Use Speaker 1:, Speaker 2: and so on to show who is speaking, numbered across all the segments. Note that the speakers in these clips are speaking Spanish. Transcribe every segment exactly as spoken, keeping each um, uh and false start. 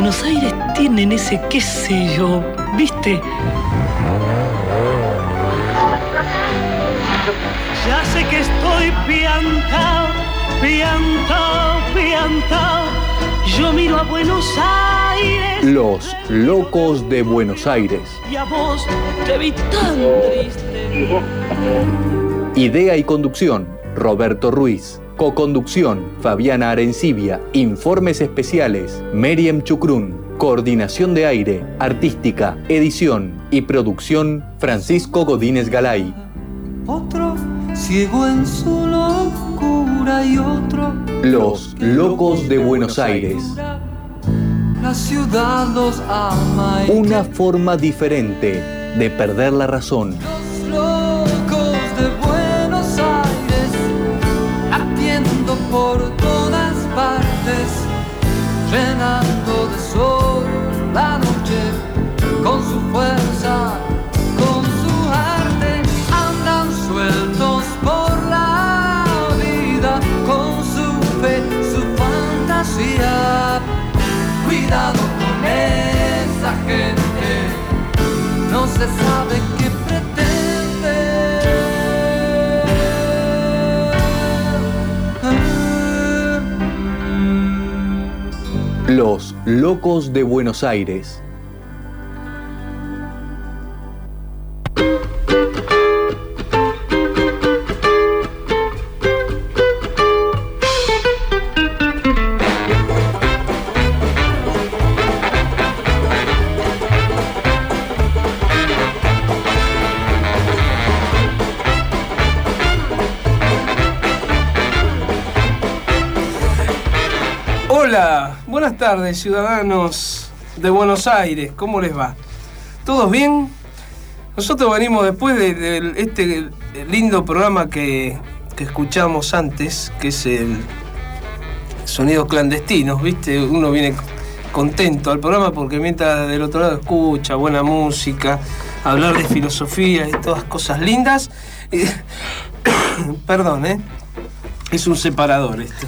Speaker 1: Buenos Aires tienen ese qué sé yo, ¿viste? Ya sé que estoy piantao, piantao, piantao. Yo miro a Buenos Aires.
Speaker 2: Los locos de Buenos Aires.
Speaker 1: Y a vos te vi tan triste.
Speaker 2: Idea y conducción, Roberto Ruiz. Coconducción, Fabiana Arencibia. Informes especiales, Meriem Chucrún. Coordinación de aire, artística, edición y producción, Francisco Godínez Galay.
Speaker 3: Otro ciego en su locura y otro...
Speaker 2: Los locos de Buenos Aires.
Speaker 3: La ciudad los ama.
Speaker 2: Una forma diferente de perder la razón.
Speaker 3: Los locos de Buenos Aires, latiendo por todas partes, llenando de sol la noche con su fuerza, con su arte, andan sueltos por la vida con su fe, su fantasía. Cuidado con esa gente, no se sabe qué pretende.
Speaker 2: Los locos de Buenos Aires.
Speaker 4: Hola, buenas tardes, ciudadanos de Buenos Aires, ¿cómo les va? ¿Todos bien? Nosotros venimos después de, de este lindo programa que, que escuchamos antes, que es el Sonidos Clandestinos, ¿viste? Uno viene contento al programa porque mientras del otro lado escucha buena música, hablar de filosofía y todas cosas lindas. Y, perdón, ¿eh? Es un separador esto.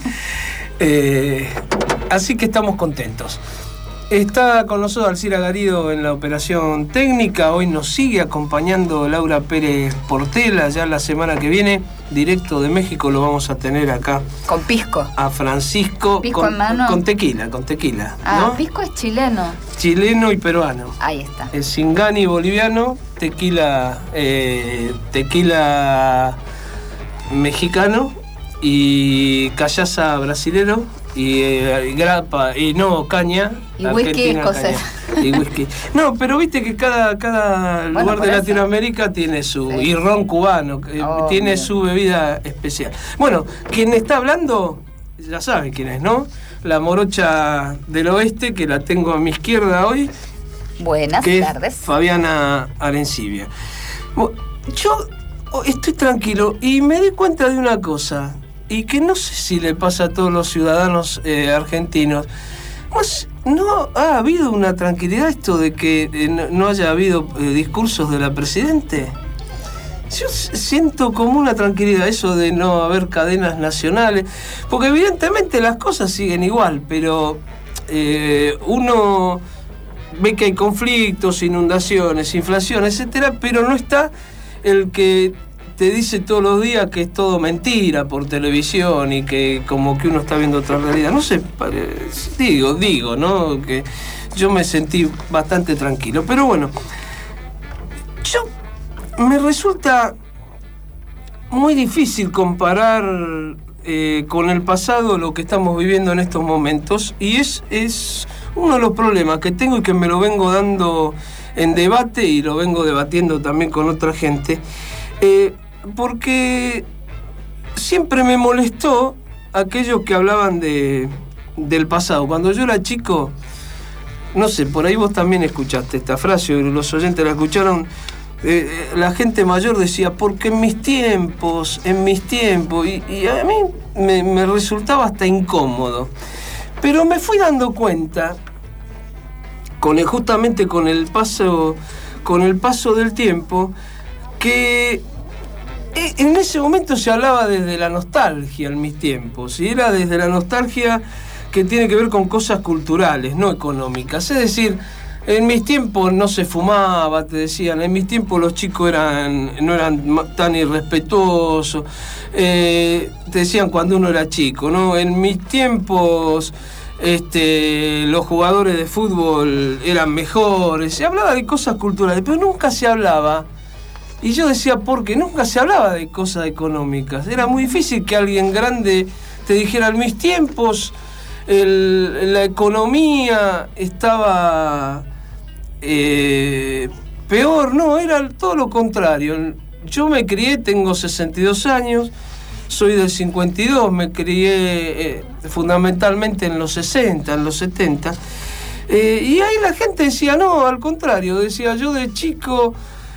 Speaker 4: Eh, así que estamos contentos. Está con nosotros Alcira Garido en la operación técnica. Hoy nos sigue acompañando Laura Pérez Portela. Ya la semana que viene, directo de México, lo vamos a tener acá.
Speaker 5: Con pisco.
Speaker 4: A Francisco.
Speaker 5: ¿Pisco
Speaker 4: con,
Speaker 5: en mano?
Speaker 4: Con tequila, con tequila.
Speaker 5: Ah,
Speaker 4: ¿no?
Speaker 5: pisco es chileno.
Speaker 4: Chileno y peruano.
Speaker 5: Ahí está.
Speaker 4: El Singani boliviano, tequila, eh, tequila mexicano y callaza brasilero y eh, grapa y no caña
Speaker 5: y whisky escocés
Speaker 4: y whisky. No, pero viste que cada cada
Speaker 5: bueno,
Speaker 4: lugar de
Speaker 5: eso.
Speaker 4: Latinoamérica tiene su
Speaker 5: Sí.
Speaker 4: y ron cubano eh,
Speaker 5: Oh,
Speaker 4: tiene
Speaker 5: bien.
Speaker 4: su bebida especial. Bueno, quien está hablando ya saben quién es, ¿no? La morocha del oeste, que la tengo a mi izquierda hoy.
Speaker 5: Buenas
Speaker 4: que
Speaker 5: tardes.
Speaker 4: Es Fabiana Arencibia. Yo estoy tranquilo y me di cuenta de una cosa, y que no sé si le pasa a todos los ciudadanos eh, argentinos. Pues, ¿no ha habido una tranquilidad esto de que eh, no, no haya habido eh, discursos de la Presidente? Yo siento como una tranquilidad eso de no haber cadenas nacionales, porque evidentemente las cosas siguen igual, pero eh, uno ve que hay conflictos, inundaciones, inflación, etcétera, pero no está el que te dice todos los días que es todo mentira por televisión y que como que uno está viendo otra realidad. No sé, digo, digo, ¿no? Que yo me sentí bastante tranquilo. Pero bueno, yo me resulta muy difícil comparar eh, con el pasado lo que estamos viviendo en estos momentos, y es, es uno de los problemas que tengo y que me lo vengo dando en debate y lo vengo debatiendo también con otra gente. Eh, porque siempre me molestó aquellos que hablaban de, del pasado. Cuando yo era chico, no sé, por ahí vos también escuchaste esta frase, los oyentes la escucharon, eh, la gente mayor decía, porque en mis tiempos, en mis tiempos, y, y a mí me, me resultaba hasta incómodo. Pero me fui dando cuenta, con el, justamente con el paso, con el paso del tiempo, que en ese momento se hablaba desde la nostalgia en mis tiempos, y era desde la nostalgia que tiene que ver con cosas culturales, no económicas. Es decir, en mis tiempos no se fumaba, te decían, en mis tiempos los chicos eran no eran tan irrespetuosos, eh, te decían cuando uno era chico, ¿no? En mis tiempos este, los jugadores de fútbol eran mejores, se hablaba de cosas culturales, pero nunca se hablaba, y yo decía, ¿por qué? Nunca se hablaba de cosas económicas. Era muy difícil que alguien grande te dijera, en mis tiempos el, la economía estaba... Eh, peor, no, era todo lo contrario. Yo me crié, tengo sesenta y dos años, soy del cincuenta y dos, me crié eh, fundamentalmente en los sesenta, en los setenta, eh, y ahí la gente decía, no, al contrario, decía, yo de chico,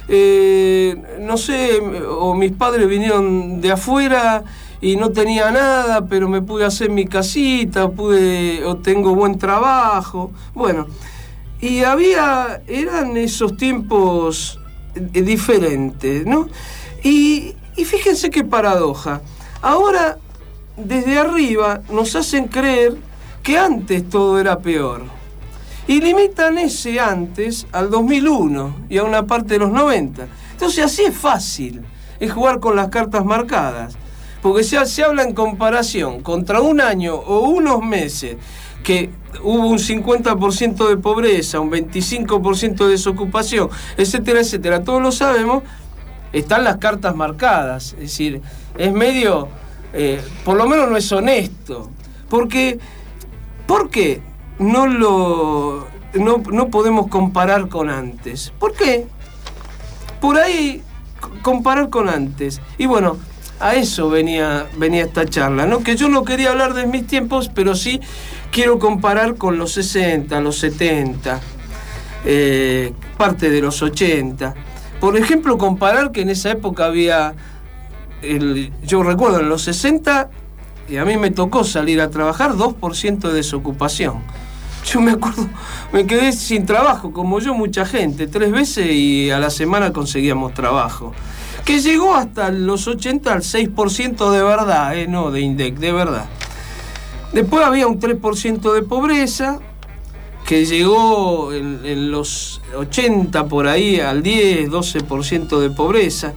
Speaker 4: eh, no sé, o mis padres vinieron de afuera y no tenía nada, pero me pude hacer mi casita, pude, o tengo buen trabajo, bueno. Y había, eran esos tiempos diferentes, ¿no? Y, y fíjense qué paradoja. Ahora, desde arriba, nos hacen creer que antes todo era peor. Y limitan ese antes al dos mil uno y a una parte de los noventa. Entonces, así es fácil, es jugar con las cartas marcadas. Porque se, se habla en comparación contra un año o unos meses que hubo un cincuenta por ciento de pobreza, un veinticinco por ciento de desocupación, etcétera, etcétera. Todos lo sabemos, están las cartas marcadas. Es decir, es medio, eh, por lo menos no es honesto. Porque, ¿por qué no, lo, no, no podemos comparar con antes? ¿Por qué? Por ahí, comparar con antes. Y bueno, a eso venía, venía esta charla, ¿no? Que yo no quería hablar de mis tiempos, pero sí quiero comparar con los sesenta, los setenta, eh, parte de los ochenta. Por ejemplo, comparar que en esa época había, el, yo recuerdo en los sesenta, y a mí me tocó salir a trabajar, dos por ciento de desocupación. Yo me acuerdo, me quedé sin trabajo, como yo, mucha gente, tres veces y a la semana conseguíamos trabajo. Que llegó hasta los ochenta al seis por ciento de verdad, eh, no de INDEC, de verdad. Después había un tres por ciento de pobreza, que llegó en, en los ochenta por ahí al diez, doce por ciento de pobreza,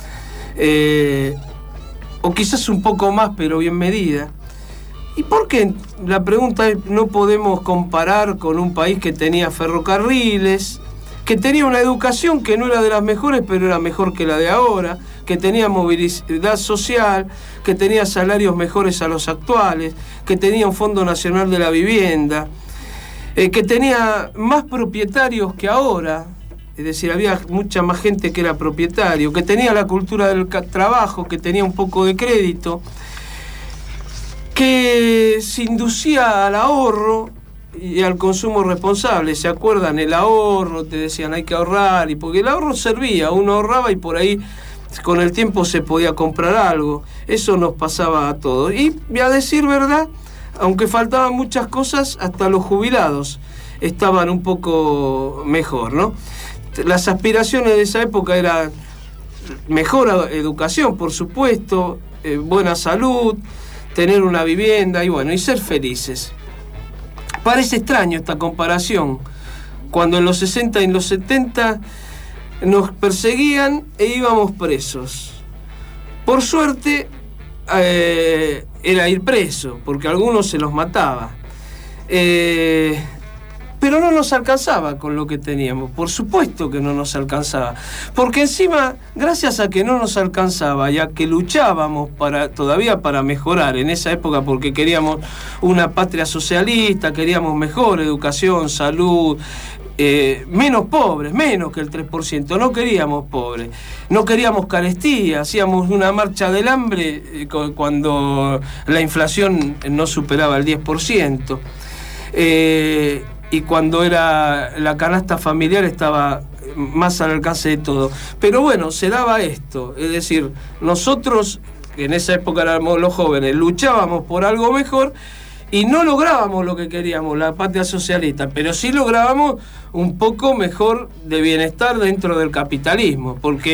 Speaker 4: eh, o quizás un poco más, pero bien medida. ¿Y por qué? La pregunta es, no podemos comparar con un país que tenía ferrocarriles, que tenía una educación que no era de las mejores, pero era mejor que la de ahora, que tenía movilidad social, que tenía salarios mejores a los actuales, que tenía un Fondo Nacional de la Vivienda, eh, que tenía más propietarios que ahora, es decir, había mucha más gente que era propietario, que tenía la cultura del trabajo, que tenía un poco de crédito, que se inducía al ahorro y al consumo responsable. ¿Se acuerdan? El ahorro, te decían hay que ahorrar, y porque el ahorro servía, uno ahorraba y por ahí con el tiempo se podía comprar algo. Eso nos pasaba a todos. Y a decir verdad, aunque faltaban muchas cosas, hasta los jubilados estaban un poco mejor, ¿no? Las aspiraciones de esa época eran mejor educación, por supuesto, eh, buena salud, tener una vivienda y bueno, y ser felices. Parece extraño esta comparación, cuando en los sesenta y en los setenta nos perseguían e íbamos presos. Por suerte, eh, era ir preso, porque a algunos se los mataba. Eh, pero no nos alcanzaba con lo que teníamos, por supuesto que no nos alcanzaba. Porque encima, gracias a que no nos alcanzaba y a que luchábamos para, todavía para mejorar en esa época, porque queríamos una patria socialista, queríamos mejor educación, salud, eh, menos pobres, menos que el tres por ciento, no queríamos pobres, no queríamos carestía, hacíamos una marcha del hambre eh, cuando la inflación no superaba el diez por ciento. Eh, y cuando era la canasta familiar estaba más al alcance de todo. Pero bueno, se daba esto, es decir, nosotros, que en esa época éramos los jóvenes, luchábamos por algo mejor y no lográbamos lo que queríamos, la patria socialista, pero sí lográbamos un poco mejor de bienestar dentro del capitalismo, porque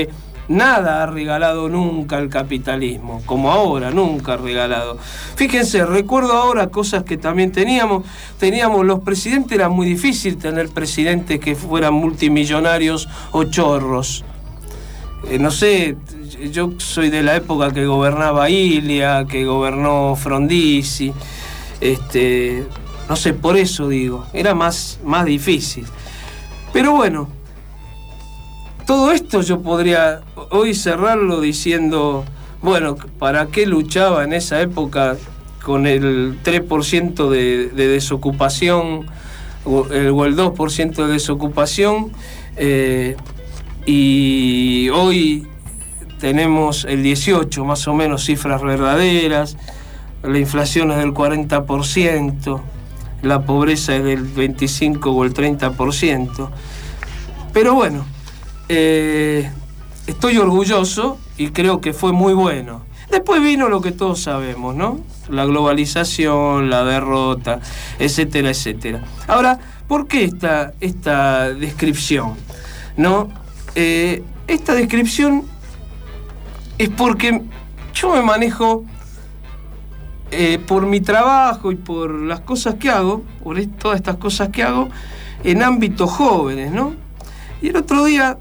Speaker 4: nada ha regalado nunca el capitalismo, como ahora, nunca ha regalado. Fíjense, recuerdo ahora cosas que también teníamos. Teníamos los presidentes, era muy difícil tener presidentes que fueran multimillonarios o chorros. Eh, no sé, yo soy de la época que gobernaba Ilia, que gobernó Frondizi, este, no sé, por eso digo, era más, más difícil. Pero bueno, todo esto yo podría hoy cerrarlo diciendo, bueno, ¿para qué luchaba en esa época con el tres por ciento de, de desocupación o el, o el dos por ciento de desocupación? Eh, y hoy tenemos el dieciocho, más o menos, cifras verdaderas, la inflación es del cuarenta por ciento, la pobreza es del veinticinco o el treinta por ciento. Pero bueno, eh, estoy orgulloso y creo que fue muy bueno. Después vino lo que todos sabemos, ¿no? La globalización, la derrota, etcétera, etcétera. Ahora, ¿por qué esta, esta descripción? ¿No? Eh, esta descripción es porque yo me manejo eh, por mi trabajo y por las cosas que hago, por todas estas cosas que hago, en ámbitos jóvenes, ¿no? Y el otro día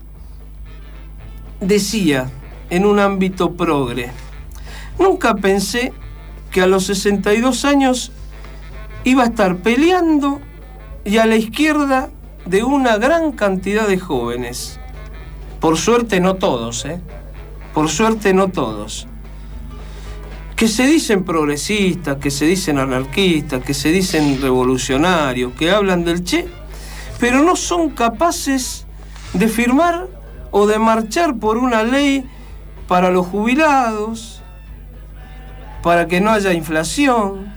Speaker 4: decía, en un ámbito progre, nunca pensé que a los sesenta y dos años iba a estar peleando y a la izquierda de una gran cantidad de jóvenes. Por suerte no todos, ¿eh? Por suerte no todos. Que se dicen progresistas, que se dicen anarquistas, que se dicen revolucionarios, que hablan del Che, pero no son capaces de firmar o de marchar por una ley para los jubilados, para que no haya inflación,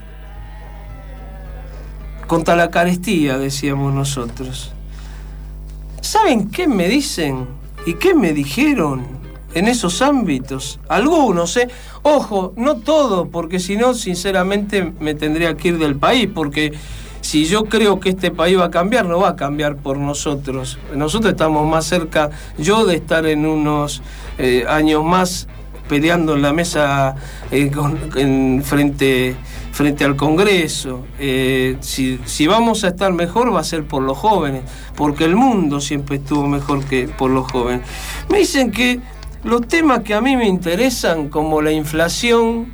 Speaker 4: contra la carestía, decíamos nosotros. ¿Saben qué me dicen y qué me dijeron en esos ámbitos? Algunos, ¿eh? Ojo, no todo, porque si no, sinceramente, me tendría que ir del país, porque si yo creo que este país va a cambiar, no va a cambiar por nosotros. Nosotros estamos más cerca, yo, de estar en unos eh, años más peleando en la mesa eh, con, en frente, frente al Congreso. Eh, si, si vamos a estar mejor, va a ser por los jóvenes, porque el mundo siempre estuvo mejor que por los jóvenes. Me dicen que los temas que a mí me interesan, como la inflación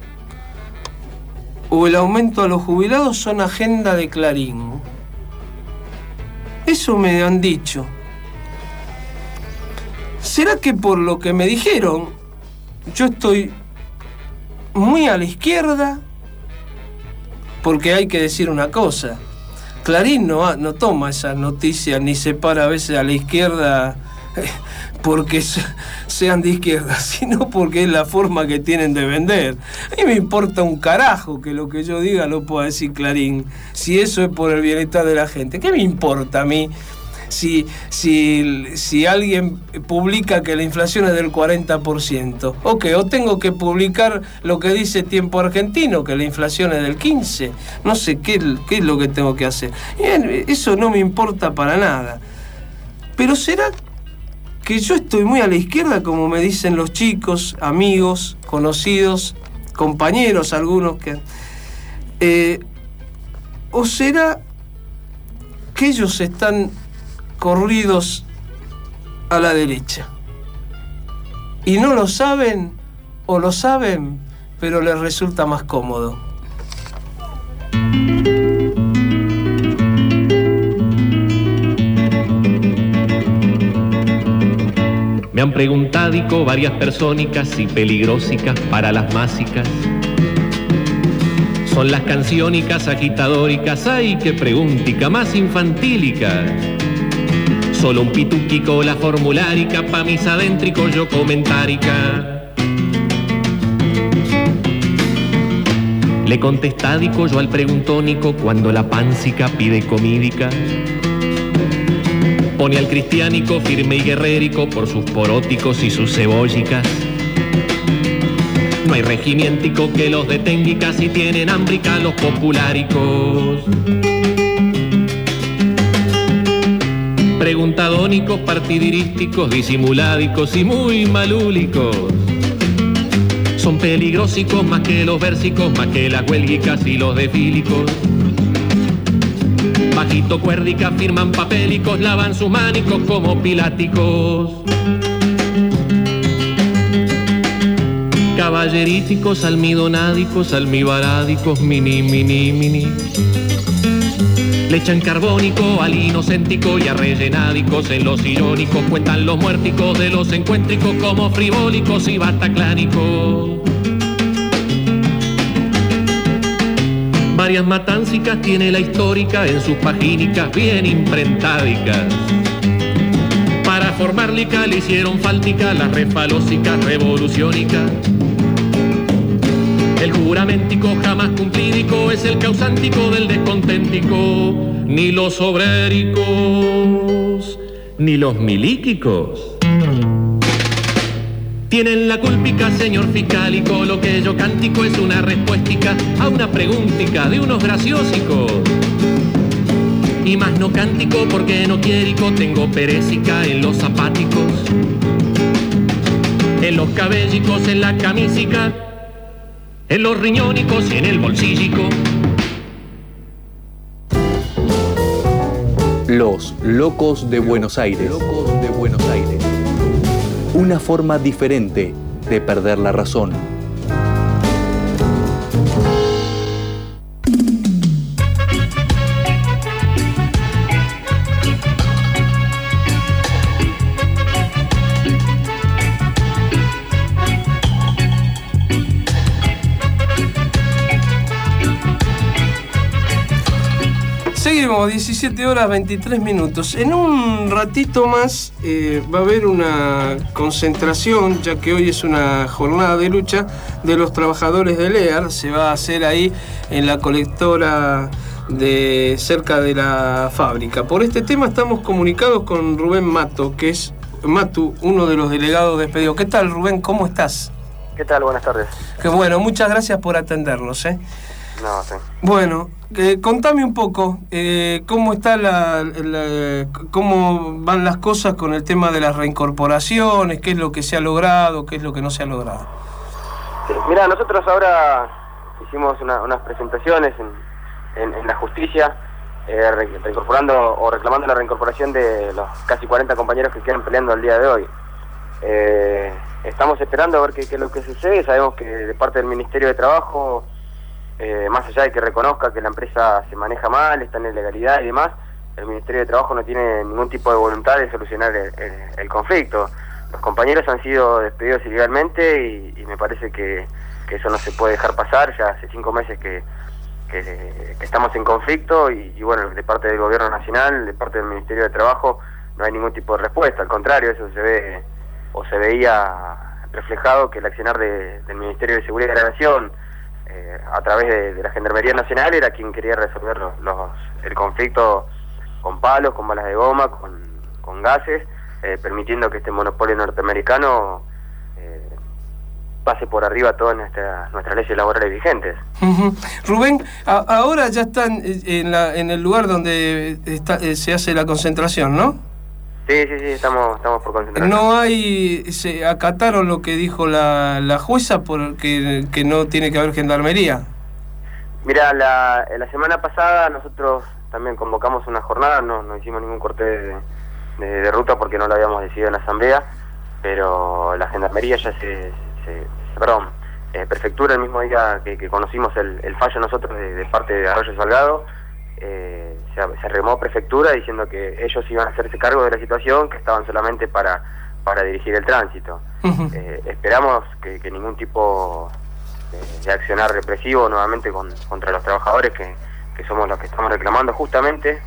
Speaker 4: o el aumento a los jubilados, son agenda de Clarín. Eso me han dicho. ¿Será que por lo que me dijeron, yo estoy muy a la izquierda? Porque hay que decir una cosa, Clarín no, no toma esas noticias ni se para a veces a la izquierda eh, porque sean de izquierda, sino porque es la forma que tienen de vender. A mí me importa un carajo que lo que yo diga lo pueda decir Clarín, si eso es por el bienestar de la gente. ¿Qué me importa a mí si, si, si alguien publica que la inflación es del cuarenta por ciento? Ok, o tengo que publicar lo que dice Tiempo Argentino, que la inflación es del quince por ciento. No sé qué, qué es lo que tengo que hacer. Bien, eso no me importa para nada. Pero ¿será que yo estoy muy a la izquierda, como me dicen los chicos, amigos, conocidos, compañeros, algunos que... Eh, ¿O será que ellos están corridos a la derecha? Y no lo saben, o lo saben, pero les resulta más cómodo.
Speaker 6: Me han preguntado varias persónicas y peligrosicas para las másicas. Son las canciónicas agitadóricas, ay, qué preguntica más infantílica. Solo un pituquico la formulárica, pa' mis adéntricos yo comentárica. Le contestádico yo al preguntónico cuando la páncica pide comídica. Pone al cristiánico firme y guerrérico por sus poróticos y sus cebollicas. No hay regimientico que los detenga, casi tienen ámbrica los populáricos. preguntadónicos, partidirísticos, disimuládicos y muy malúlicos. Son peligrosicos más que los versicos, más que las huelguicas y los defílicos. Bajito cuérdica, firman papélicos, lavan sus mánicos como piláticos. Caballerísticos, almidonádicos, almibarádicos, mini, mini, mini. Le echan carbónico al inocéntico y a rellenádicos en los irónicos. Cuentan los muérticos de los encuéntricos como frivólicos y bataclánicos. Varias matáncicas tiene la histórica en sus pagínicas bien imprentádicas. Para formarlica le hicieron fáltica las refalósicas revoluciónicas. El juramentico jamás cumplídico es el causántico del desconténtico. Ni los obréricos, ni los milíquicos tienen la culpica, señor fiscálico. Lo que yo cántico es una respuestica a una preguntica de unos graciosicos. Y más no cántico porque no quiérico, tengo perésica en los zapáticos, en los cabellicos, en la camisica, en los riñónicos y en el bolsillico.
Speaker 2: Los locos de Buenos Aires. Locos de Buenos Aires. Una forma diferente de perder la razón.
Speaker 4: Seguimos, diecisiete horas veintitrés minutos. En un ratito más eh, va a haber una concentración, ya que hoy es una jornada de lucha de los trabajadores del E A R. Se va a hacer ahí en la colectora de cerca de la fábrica. Por este tema estamos comunicados con Rubén Mato, que es Matu, uno de los delegados despedidos. ¿Qué tal, Rubén? ¿Cómo estás?
Speaker 7: ¿Qué tal? Buenas tardes.
Speaker 4: Qué bueno, muchas gracias por atendernos, ¿eh?
Speaker 7: No, sí.
Speaker 4: Bueno, eh, contame un poco eh, cómo está la, la, cómo van las cosas con el tema de las reincorporaciones, qué es lo que se ha logrado, qué es lo que no se ha logrado.
Speaker 7: Sí, mira, nosotros ahora hicimos una, unas presentaciones en, en, en la justicia, eh, reincorporando o reclamando la reincorporación de los casi cuarenta compañeros que quedan peleando el día de hoy. Eh, estamos esperando a ver qué, qué es lo que sucede. Sabemos que de parte del Ministerio de Trabajo, Eh, más allá de que reconozca que la empresa se maneja mal, está en ilegalidad y demás, el Ministerio de Trabajo no tiene ningún tipo de voluntad de solucionar el, el, el conflicto. Los compañeros han sido despedidos ilegalmente y, y me parece que, que eso no se puede dejar pasar. Ya hace cinco meses que, que, que estamos en conflicto y, y bueno, de parte del Gobierno Nacional, de parte del Ministerio de Trabajo, no hay ningún tipo de respuesta. Al contrario, eso se ve o se veía reflejado que el accionar de, del Ministerio de Seguridad y la Nación, Eh, a través de, de la Gendarmería Nacional, era quien quería resolver los, los, el conflicto con palos, con balas de goma, con, con gases, eh, permitiendo que este monopolio norteamericano eh, pase por arriba todas nuestras, nuestras leyes laborales vigentes.
Speaker 4: Uh-huh. Rubén, a, ahora ya están en, la, en el lugar donde está, eh, se hace la concentración, ¿no?
Speaker 7: Sí, sí, sí, estamos, estamos por concentrar.
Speaker 4: No hay, se acataron lo que dijo la, la jueza porque que no tiene que haber gendarmería.
Speaker 7: Mira, la, la semana pasada nosotros también convocamos una jornada, no, no hicimos ningún corte de, de, de ruta porque no lo habíamos decidido en la asamblea, pero la gendarmería ya se, se, se perdón, eh, prefectura el mismo día que, que conocimos el, el fallo nosotros de, de parte de Arroyo Salgado, eh, se, se remó prefectura diciendo que ellos iban a hacerse cargo de la situación, que estaban solamente para para dirigir el tránsito. Uh-huh. eh, esperamos que, que ningún tipo de, de accionar represivo nuevamente con, contra los trabajadores que, que somos los que estamos reclamando justamente.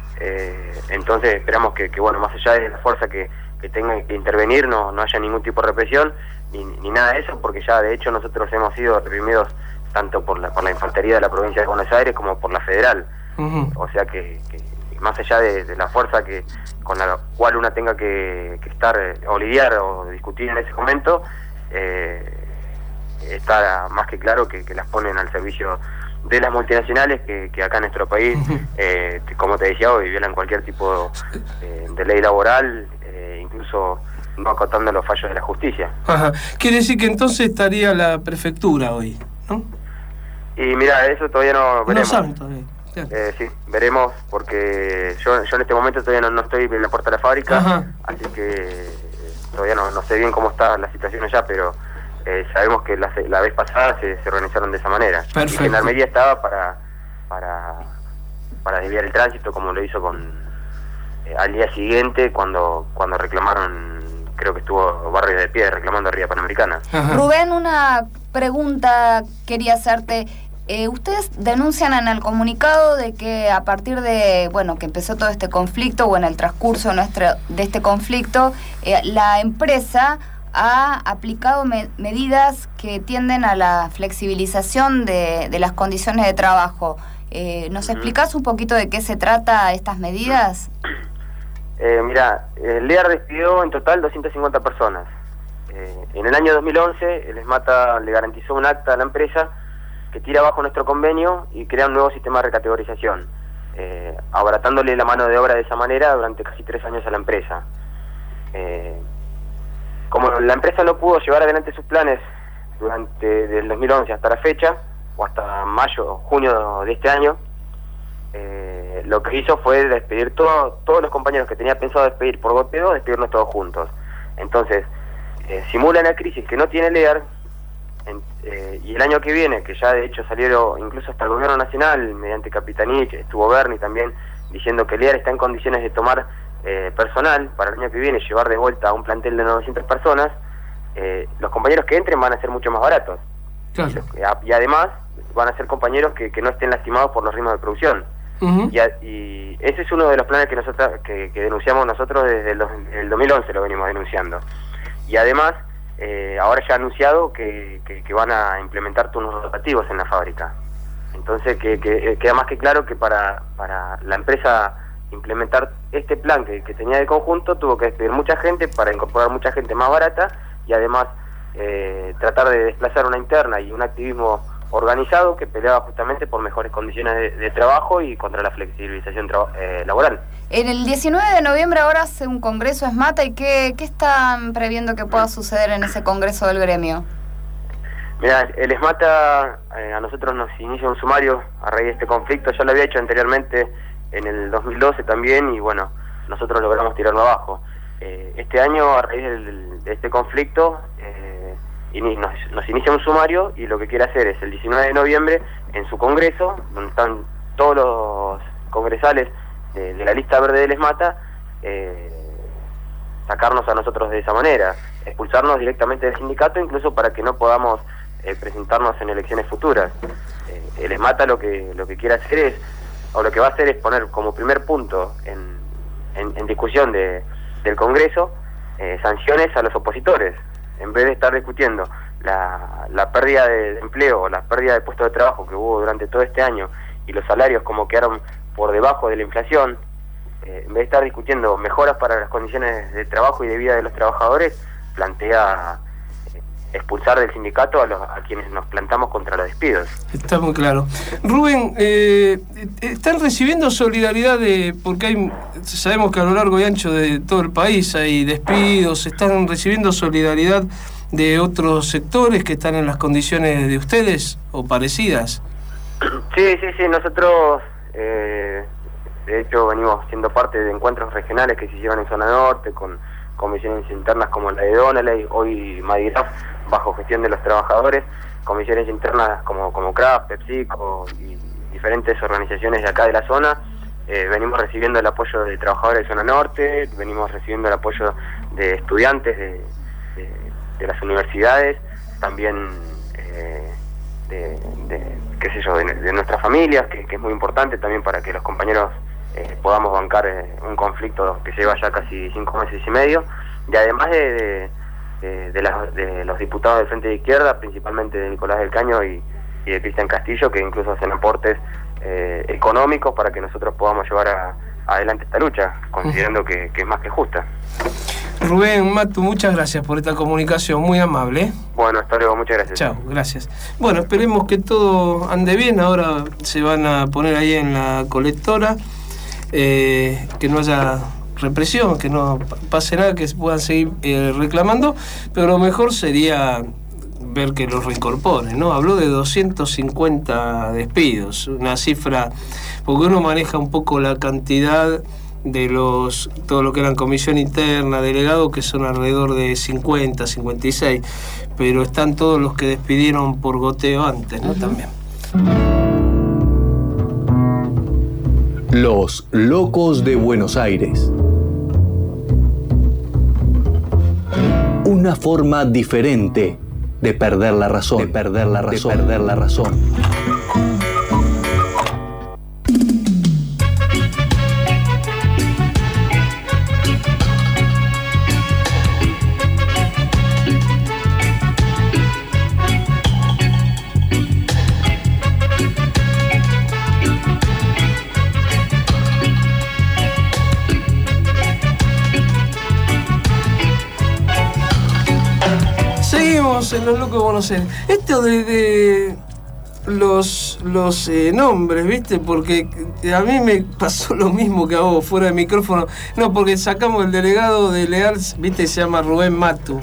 Speaker 7: Eh, entonces esperamos que, que bueno, más allá de la fuerza que, que tenga que intervenir, no, no haya ningún tipo de represión ni, ni nada de eso, porque ya de hecho nosotros hemos sido reprimidos tanto por la, por la infantería de la provincia de Buenos Aires como por la federal. Uh-huh. O sea que, que más allá de, de la fuerza que con la cual una tenga que, que estar eh, o lidiar o discutir en ese momento, eh, está más que claro que, que las ponen al servicio de las multinacionales que, que acá en nuestro país, eh, como te decía hoy, violan cualquier tipo eh, de ley laboral, eh, incluso no acotando los fallos de la justicia.
Speaker 4: Ajá. Quiere decir que entonces estaría la prefectura hoy, ¿no?
Speaker 7: Y mira, eso todavía no veremos.
Speaker 4: No saben todavía. Claro.
Speaker 7: Eh, sí, veremos, porque yo, yo en este momento todavía no, no estoy en la puerta de la fábrica. Ajá. Así que todavía no, no sé bien cómo está la situación allá, pero eh, sabemos que la, la vez pasada se, se organizaron de esa manera.
Speaker 4: Perfecto.
Speaker 7: Y Gendarmería estaba para para para desviar el tránsito, como lo hizo con eh, al día siguiente cuando cuando reclamaron, creo que estuvo Barrio de Pie reclamando arriba Panamericana.
Speaker 5: Ajá. Rubén, una pregunta quería hacerte. Eh, ustedes denuncian en el comunicado de que a partir de, bueno, que empezó todo este conflicto o en el transcurso nuestro, de este conflicto, eh, la empresa ha aplicado me medidas que tienden a la flexibilización de, de las condiciones de trabajo. Eh, ¿Nos uh-huh. explicás un poquito de qué se trata estas medidas?
Speaker 7: Eh, mira, el Lear despidió en total doscientas cincuenta personas. Eh, en el año dos mil once, el ESMATA le garantizó un acta a la empresa que tira abajo nuestro convenio y crea un nuevo sistema de recategorización, eh, abaratándole la mano de obra de esa manera durante casi tres años a la empresa. Eh, como la empresa no pudo llevar adelante sus planes durante del dos mil once hasta la fecha, o hasta mayo, junio de este año, eh, lo que hizo fue despedir todo, todos los compañeros que tenía pensado despedir por golpeo, despedirnos todos juntos. Entonces, eh, simula una crisis que no tiene Lear. En, eh, y el año que viene, que ya de hecho salieron incluso hasta el gobierno nacional, mediante Capitanich, estuvo Berni también, diciendo que Lear está en condiciones de tomar eh, personal para el año que viene, llevar de vuelta a un plantel de novecientas personas, eh, los compañeros que entren van a ser mucho más baratos. Claro. Y, y además van a ser compañeros que, que no estén lastimados por los ritmos de producción. Uh-huh. y, a, y ese es uno de los planes que nosotros que, que denunciamos nosotros desde el, desde el dos mil once, lo venimos denunciando. Y además, Eh, ahora ya ha anunciado que, que, que van a implementar turnos rotativos en la fábrica. Entonces que, que queda más que claro que para, para la empresa implementar este plan que, que tenía de conjunto, tuvo que despedir mucha gente para incorporar mucha gente más barata y además eh, tratar de desplazar una interna y un activismo organizado que peleaba justamente por mejores condiciones de, de trabajo y contra la flexibilización eh, laboral.
Speaker 5: En el diecinueve de noviembre ahora hace un congreso ESMATA, ¿y qué, qué están previendo que pueda suceder en ese congreso del gremio?
Speaker 7: Mira, el ESMATA eh, a nosotros nos inicia un sumario a raíz de este conflicto. Ya lo había hecho anteriormente en el dos mil doce también y bueno, nosotros logramos tirarlo abajo. Eh, este año a raíz del, de este conflicto eh, nos, nos inicia un sumario y lo que quiere hacer es el diecinueve de noviembre en su congreso, donde están todos los congresales de, de la lista verde del ESMATA, eh, sacarnos a nosotros de esa manera, expulsarnos directamente del sindicato, incluso para que no podamos eh, presentarnos en elecciones futuras. Eh, el ESMATA lo que lo que quiere hacer es, o lo que va a hacer es poner como primer punto en, en, en discusión de, del Congreso eh, sanciones a los opositores, en vez de estar discutiendo la, la pérdida de empleo o la pérdida de puestos de trabajo que hubo durante todo este año y los salarios como quedaron por debajo de la inflación. Eh, en vez de estar discutiendo mejoras para las condiciones de trabajo y de vida de los trabajadores, plantea eh, expulsar del sindicato a, los, a quienes nos plantamos contra los despidos.
Speaker 4: Está muy claro. Rubén, eh, ¿están recibiendo solidaridad de, porque hay, sabemos que a lo largo y ancho de todo el país hay despidos, están recibiendo solidaridad de otros sectores que están en las condiciones de ustedes o parecidas?
Speaker 7: Sí, sí, sí, nosotros... Eh, de hecho venimos siendo parte de encuentros regionales que se llevan en zona norte con comisiones internas como la de Donnelly, hoy Madigraf bajo gestión de los trabajadores, comisiones internas como como Kraft, PepsiCo y diferentes organizaciones de acá de la zona. Eh, venimos recibiendo el apoyo de trabajadores de zona norte, venimos recibiendo el apoyo de estudiantes de, de, de las universidades, también eh, de, de qué sé yo, de, de nuestras familias, que, que es muy importante también para que los compañeros eh, podamos bancar eh, un conflicto que lleva ya casi cinco meses y medio, y además de, de, de, de, la, de los diputados del Frente de Izquierda, principalmente de Nicolás del Caño y, y de Cristian Castillo, que incluso hacen aportes eh, económicos para que nosotros podamos llevar a, adelante esta lucha, considerando que, que es más que justa.
Speaker 4: Rubén Matu, muchas gracias por esta comunicación, muy amable.
Speaker 7: Bueno, hasta luego, muchas gracias.
Speaker 4: Chao, gracias. Bueno, esperemos que todo ande bien. Ahora se van a poner ahí en la colectora, eh, que no haya represión, que no pase nada, que se puedan seguir eh, reclamando, pero lo mejor sería ver que los reincorporen, ¿no? Habló de doscientos cincuenta despidos, una cifra, porque uno maneja un poco la cantidad de los, todo lo que eran comisión interna, delegado, que son alrededor de cincuenta, cincuenta y seis, pero están todos los que despidieron por goteo antes, ¿no? Uh-huh. También.
Speaker 2: Los locos de Buenos Aires. Una forma diferente de perder la razón, de perder la razón, de perder la razón.
Speaker 4: En los locos de Buenos Aires. Esto de, de los, los eh, nombres, ¿viste? Porque a mí me pasó lo mismo que a vos, fuera de micrófono. No, porque sacamos el delegado de Leal, ¿viste? Se llama Rubén Matu.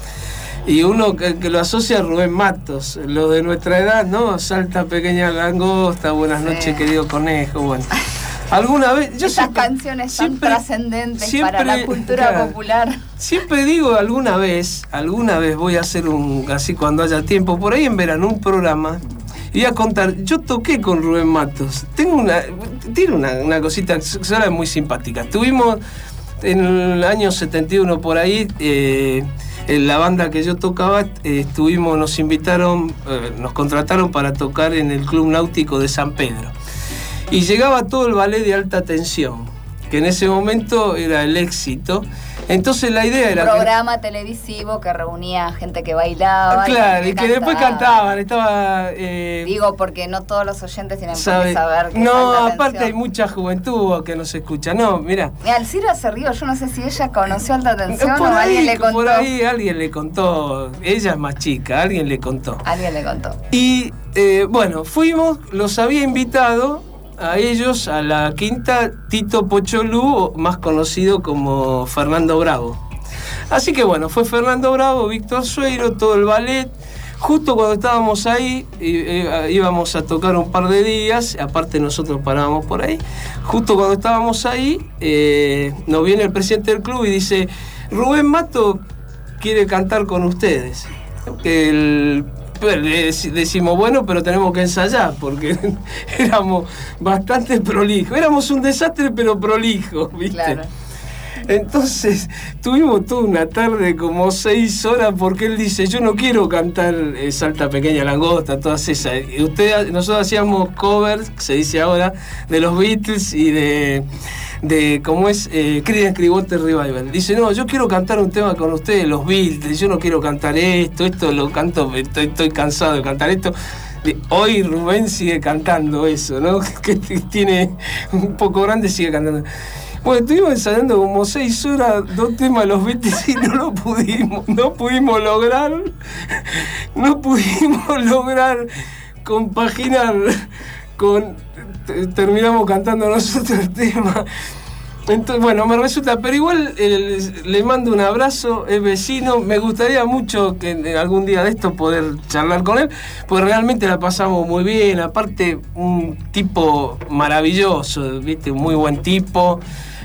Speaker 4: Y uno que, que lo asocia a Rubén Matos. Lo de nuestra edad, ¿no? Salta pequeña langosta, buenas noches, sí. Querido conejo, bueno. Alguna vez yo
Speaker 5: Estas
Speaker 4: siempre,
Speaker 5: canciones
Speaker 4: siempre,
Speaker 5: tan trascendentes
Speaker 4: siempre,
Speaker 5: para la cultura
Speaker 4: claro,
Speaker 5: popular.
Speaker 4: Siempre digo alguna vez, alguna vez voy a hacer un, así cuando haya tiempo, por ahí en verano, un programa, y voy a contar, yo toqué con Rubén Matos, tengo una, tiene una, una cosita, es muy simpática. Estuvimos en el año setenta y uno por ahí, eh, en la banda que yo tocaba, eh, estuvimos, nos invitaron, eh, nos contrataron para tocar en el Club Náutico de San Pedro. Y llegaba todo el ballet de alta tensión, que en ese momento era el éxito. Entonces la idea era...
Speaker 5: Un programa que... televisivo que reunía gente que bailaba.
Speaker 4: Claro, y que,
Speaker 5: y que,
Speaker 4: que después cantaban. Estaba... Eh...
Speaker 5: Digo, porque no todos los oyentes tienen por qué saber que
Speaker 4: no,
Speaker 5: es alta
Speaker 4: aparte
Speaker 5: tensión.
Speaker 4: Hay mucha juventud que nos escucha. No, mira.
Speaker 5: Alcira se rió, yo no sé si ella conoció alta tensión
Speaker 4: por
Speaker 5: o
Speaker 4: ahí,
Speaker 5: alguien le contó.
Speaker 4: Por ahí alguien le contó. Ella es más chica, alguien le contó.
Speaker 5: Alguien le contó.
Speaker 4: Y eh, bueno, fuimos, los había invitado a ellos a la quinta Tito Pocholú, más conocido como Fernando Bravo. Así que bueno, fue Fernando Bravo, Víctor Sueiro, todo el ballet. Justo cuando estábamos ahí, eh, íbamos a tocar un par de días, aparte nosotros parábamos por ahí. Justo cuando estábamos ahí, eh, nos viene el presidente del club y dice: Rubén Mato quiere cantar con ustedes. El decimos, bueno, pero tenemos que ensayar porque éramos bastante prolijos, éramos un desastre pero prolijos, ¿viste? Claro. Entonces tuvimos toda una tarde como seis horas porque él dice: yo no quiero cantar eh, Salta Pequeña Langosta, todas esas. Y usted, nosotros hacíamos covers, se dice ahora, de los Beatles y de de cómo es eh, Creedence Clearwater Revival. Dice: no, yo quiero cantar un tema con ustedes, los Beatles, yo no quiero cantar esto, esto lo canto, estoy, estoy cansado de cantar esto. Hoy Rubén sigue cantando eso, ¿no? Que tiene un poco grande, sigue cantando. Bueno, estuvimos ensayando como seis horas, dos temas de los Beatles y no lo pudimos, no pudimos lograr, no pudimos lograr compaginar con... terminamos cantando nosotros el tema. Entonces, bueno, me resulta, pero igual eh, le mando un abrazo, es vecino, me gustaría mucho que algún día de esto poder charlar con él, porque realmente la pasamos muy bien, aparte un tipo maravilloso, ¿viste? Muy buen tipo,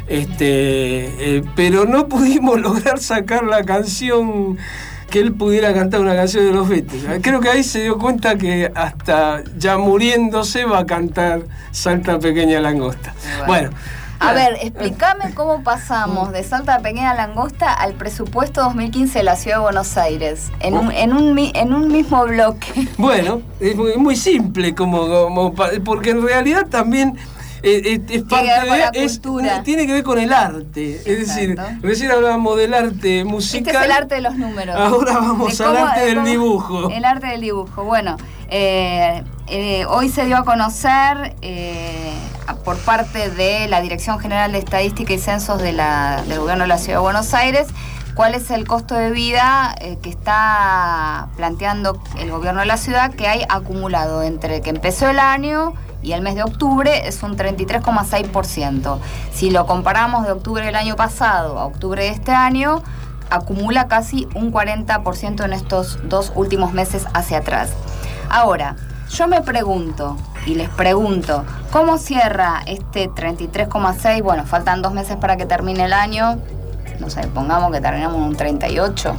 Speaker 4: este, eh, pero no pudimos lograr sacar la canción, que él pudiera cantar una canción de los Beatles. Creo que ahí se dio cuenta que hasta ya muriéndose va a cantar Salta Pequeña Langosta. Bueno. bueno
Speaker 5: A ver, explícame cómo pasamos de Salta Pequeña Langosta al presupuesto dos mil quince de la Ciudad de Buenos Aires, en un, en un, en un mismo bloque.
Speaker 4: Bueno, es muy, muy simple, como, como porque en realidad también eh, es parte
Speaker 5: tiene que ver con
Speaker 4: de,
Speaker 5: la
Speaker 4: es,
Speaker 5: cultura.
Speaker 4: Tiene que ver con el arte. Exacto. Es decir, recién hablábamos del arte musical.
Speaker 5: Este es el arte de los números.
Speaker 4: Ahora vamos
Speaker 5: de
Speaker 4: al
Speaker 5: cómo,
Speaker 4: arte
Speaker 5: de
Speaker 4: del
Speaker 5: cómo,
Speaker 4: dibujo.
Speaker 5: El arte del dibujo. Bueno, eh, eh, hoy se dio a conocer eh, por parte de la Dirección General de Estadística y Censos de la, del Gobierno de la Ciudad de Buenos Aires cuál es el costo de vida eh, que está planteando el gobierno de la ciudad, que hay acumulado entre que empezó el año y el mes de octubre es un treinta y tres coma seis por ciento. Si lo comparamos de octubre del año pasado a octubre de este año, acumula casi un cuarenta por ciento en estos dos últimos meses hacia atrás. Ahora, yo me pregunto, y les pregunto, ¿cómo cierra este treinta y tres coma seis? Bueno, faltan dos meses para que termine el año. No sé, pongamos que terminamos en un treinta y ocho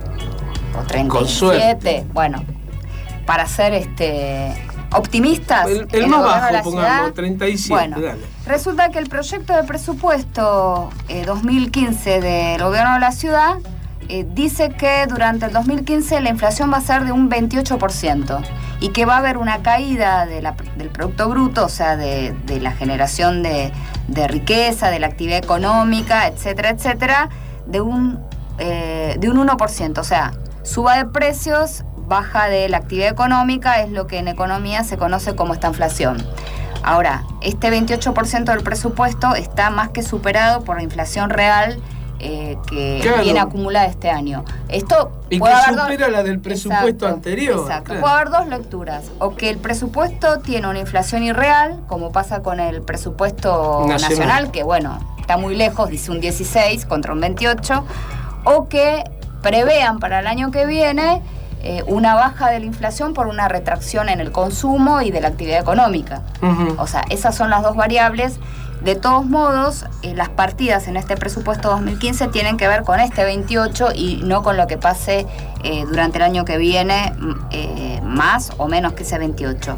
Speaker 5: o treinta y siete. Bueno, para ser este... optimistas.
Speaker 4: El, el más bajo, pongamos, treinta y siete.
Speaker 5: Bueno,
Speaker 4: dale.
Speaker 5: Resulta que el proyecto de presupuesto eh, dos mil quince del gobierno de la ciudad eh, dice que durante el dos mil quince la inflación va a ser de un veintiocho por ciento y que va a haber una caída de la, del Producto Bruto, o sea, de, de la generación de, de riqueza, de la actividad económica, etcétera, etcétera, de un, eh, de un uno por ciento. O sea, suba de precios, baja de la actividad económica, es lo que en economía se conoce como esta inflación. Ahora, este veintiocho por ciento del presupuesto está más que superado por la inflación real eh, que claro. viene acumulada este año. Esto
Speaker 4: y
Speaker 5: puede
Speaker 4: que
Speaker 5: haber
Speaker 4: supera
Speaker 5: dos...
Speaker 4: la del presupuesto
Speaker 5: exacto,
Speaker 4: anterior.
Speaker 5: Exacto.
Speaker 4: Claro.
Speaker 5: Puede haber dos lecturas. O que el presupuesto tiene una inflación irreal, como pasa con el presupuesto nacional, nacional que bueno, está muy lejos, dice un dieciséis contra un veintiocho, o que prevean para el año que viene Eh, una baja de la inflación por una retracción en el consumo y de la actividad económica. Uh-huh. O sea, esas son las dos variables. De todos modos, eh, las partidas en este presupuesto dos mil quince tienen que ver con este veintiocho y no con lo que pase eh, durante el año que viene, eh, más o menos que ese veintiocho.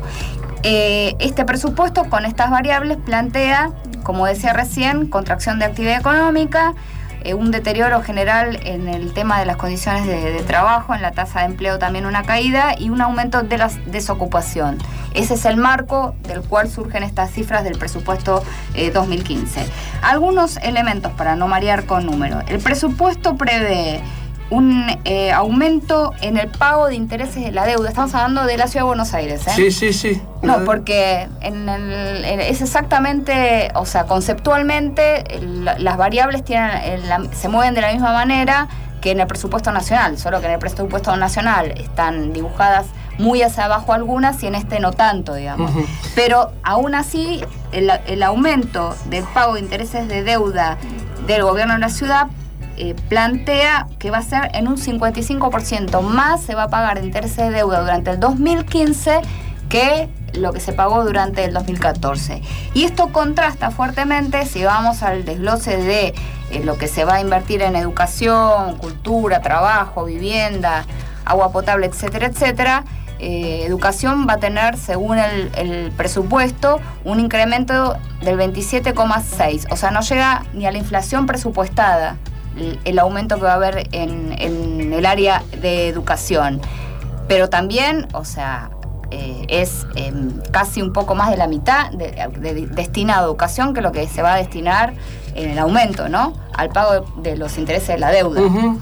Speaker 5: Eh, este presupuesto con estas variables plantea, como decía recién, contracción de actividad económica, Eh, un deterioro general en el tema de las condiciones de, de trabajo, en la tasa de empleo también una caída y un aumento de la desocupación. Ese es el marco del cual surgen estas cifras del presupuesto eh, dos mil quince. Algunos elementos para no marear con números. El presupuesto prevé un eh, aumento en el pago de intereses de la deuda. Estamos hablando de la Ciudad de Buenos Aires, ¿eh?
Speaker 4: Sí, sí, sí.
Speaker 5: No, porque en el, en, es exactamente, o sea, conceptualmente el, las variables tienen, el, la, se mueven de la misma manera que en el presupuesto nacional, solo que en el presupuesto nacional están dibujadas muy hacia abajo algunas y en este no tanto, digamos. Uh-huh. Pero aún así, el, el aumento del pago de intereses de deuda del gobierno de la ciudad Eh, plantea que va a ser en un cincuenta y cinco por ciento más se va a pagar de intereses de deuda durante el dos mil quince que lo que se pagó durante el dos mil catorce. Y esto contrasta fuertemente si vamos al desglose de eh, lo que se va a invertir en educación, cultura, trabajo, vivienda, agua potable, etcétera, etcétera. Eh, educación va a tener, según el, el presupuesto, un incremento del veintisiete coma seis, o sea, no llega ni a la inflación presupuestada el aumento que va a haber en, en el área de educación. Pero también, o sea, eh, es eh, casi un poco más de la mitad de, de, de, destinado a educación que lo que se va a destinar en el aumento, ¿no? Al pago de, de los intereses de la deuda. Uh-huh.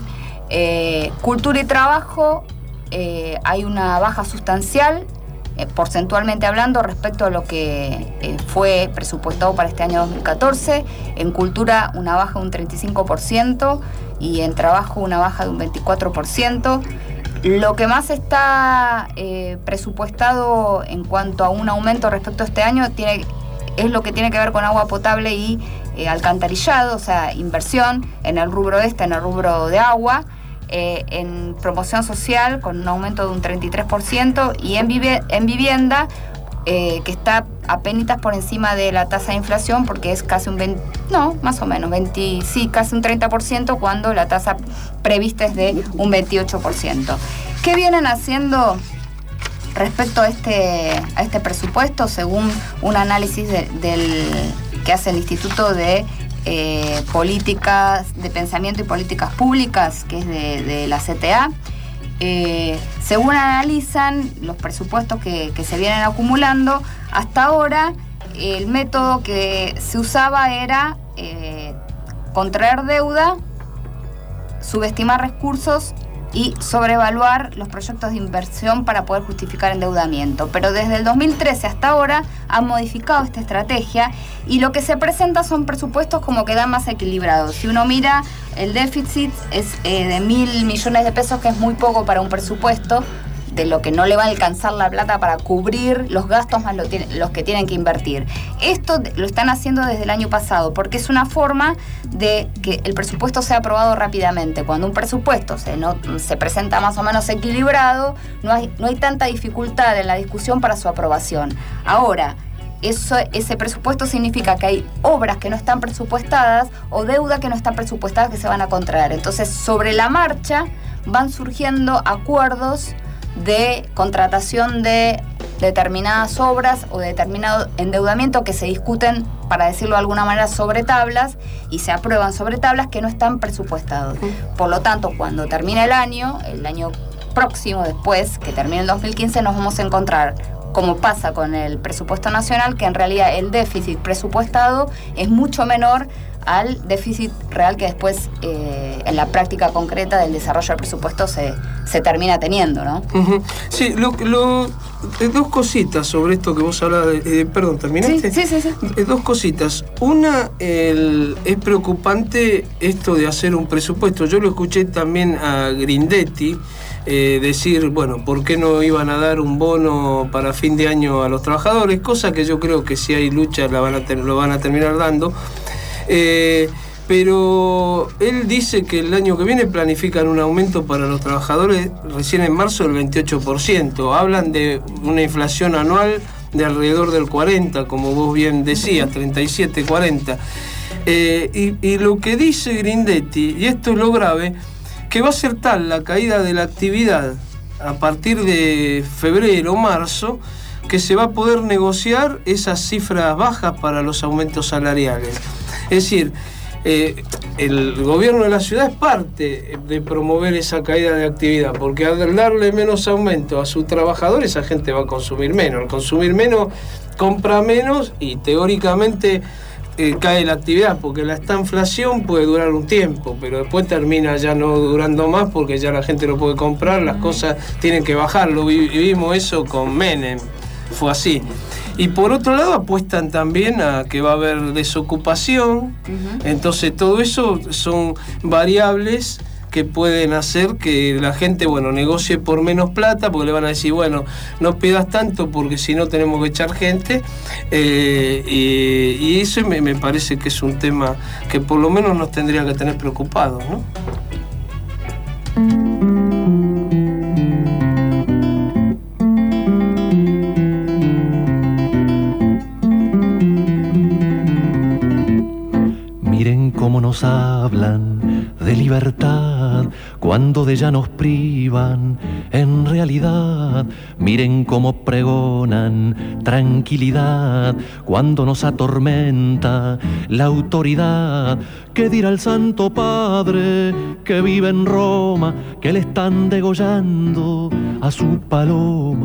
Speaker 5: Eh, cultura y trabajo, eh, hay una baja sustancial, eh, porcentualmente hablando, respecto a lo que eh, fue presupuestado para este año dos mil catorce. En cultura una baja de un treinta y cinco por ciento y en trabajo una baja de un veinticuatro por ciento. Lo que más está eh, presupuestado en cuanto a un aumento respecto a este año tiene, es lo que tiene que ver con agua potable y eh, alcantarillado, o sea, inversión en el rubro este, en el rubro de agua. Eh, en promoción social con un aumento de un treinta y tres por ciento y en, vive, en vivienda eh, que está apenas por encima de la tasa de inflación porque es casi un veinte, no, más o menos, veinte, sí, casi un treinta por ciento cuando la tasa prevista es de un veintiocho por ciento. ¿Qué vienen haciendo respecto a este, a este presupuesto? Según un análisis de, del, que hace el Instituto de Eh, políticas de pensamiento y políticas públicas, que es de, de la C T A, eh, según analizan los presupuestos que, que se vienen acumulando, hasta ahora el método que se usaba era eh, contraer deuda, subestimar recursos y sobrevaluar los proyectos de inversión para poder justificar endeudamiento. Pero desde el dos mil trece hasta ahora han modificado esta estrategia y lo que se presenta son presupuestos como que dan más equilibrados. Si uno mira, el déficit es eh, de mil millones de pesos, que es muy poco para un presupuesto, de lo que no le va a alcanzar la plata para cubrir los gastos más lo tiene, los que tienen que invertir. Esto lo están haciendo desde el año pasado porque es una forma de que el presupuesto sea aprobado rápidamente. Cuando un presupuesto se, no, se presenta más o menos equilibrado, no hay, no hay tanta dificultad en la discusión para su aprobación. Ahora, Eso, ese presupuesto significa que hay obras que no están presupuestadas o deuda que no están presupuestadas que se van a contraer. Entonces, sobre la marcha van surgiendo acuerdos de contratación de determinadas obras o de determinado endeudamiento que se discuten, para decirlo de alguna manera, sobre tablas y se aprueban sobre tablas que no están presupuestados. Por lo tanto, cuando termine el año, el año próximo, después que termine el dos mil quince, nos vamos a encontrar, como pasa con el presupuesto nacional, que en realidad el déficit presupuestado es mucho menor al déficit real que después eh, en la práctica concreta del desarrollo del presupuesto se, se termina teniendo, ¿no?
Speaker 4: Uh-huh. Sí, lo, lo, eh, dos cositas sobre esto que vos hablabas, eh, perdón, ¿terminaste?
Speaker 5: Sí, sí, sí, sí.
Speaker 4: Eh, dos cositas. Una, el, es preocupante esto de hacer un presupuesto. Yo lo escuché también a Grindetti eh, decir, bueno, ¿por qué no iban a dar un bono para fin de año a los trabajadores? Cosa que yo creo que si hay lucha la van a ter- lo van a terminar dando. Eh, pero él dice que el año que viene planifican un aumento para los trabajadores recién en marzo del veintiocho por ciento. Hablan de una inflación anual de alrededor del cuarenta, como vos bien decías, treinta y siete, cuarenta. Eh, y, y lo que dice Grindetti, y esto es lo grave, que va a ser tal la caída de la actividad a partir de febrero o marzo, que se va a poder negociar esas cifras bajas para los aumentos salariales. Es decir, eh, el gobierno de la ciudad es parte de promover esa caída de actividad, porque al darle menos aumento a sus trabajadores, esa gente va a consumir menos. Al consumir menos, compra menos y teóricamente eh, cae la actividad, porque la estanflación puede durar un tiempo, pero después termina ya no durando más porque ya la gente no puede comprar, las cosas tienen que bajar. Lo vivimos eso con Menem, fue así. Y por otro lado apuestan también a que va a haber desocupación. Uh-huh. Entonces todo eso son variables que pueden hacer que la gente, bueno, negocie por menos plata, porque le van a decir, bueno, no pidas tanto porque si no tenemos que echar gente. Eh, y, y eso me, me parece que es un tema que por lo menos nos tendría que tener preocupados, ¿no?
Speaker 6: Cómo nos hablan de libertad cuando de ella nos privan. En realidad, miren cómo pregonan tranquilidad cuando nos atormenta la autoridad. ¿Qué dirá el Santo Padre que vive en Roma, que le están degollando a su paloma?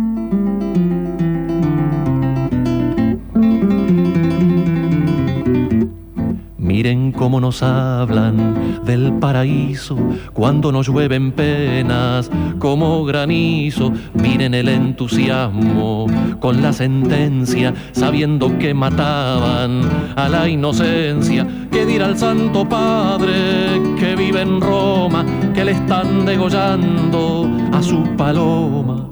Speaker 6: Miren cómo nos hablan del paraíso cuando nos llueven penas como granizo. Miren el entusiasmo con la sentencia, sabiendo que mataban a la inocencia. ¿Qué dirá el Santo Padre que vive en Roma, que le están degollando a su paloma?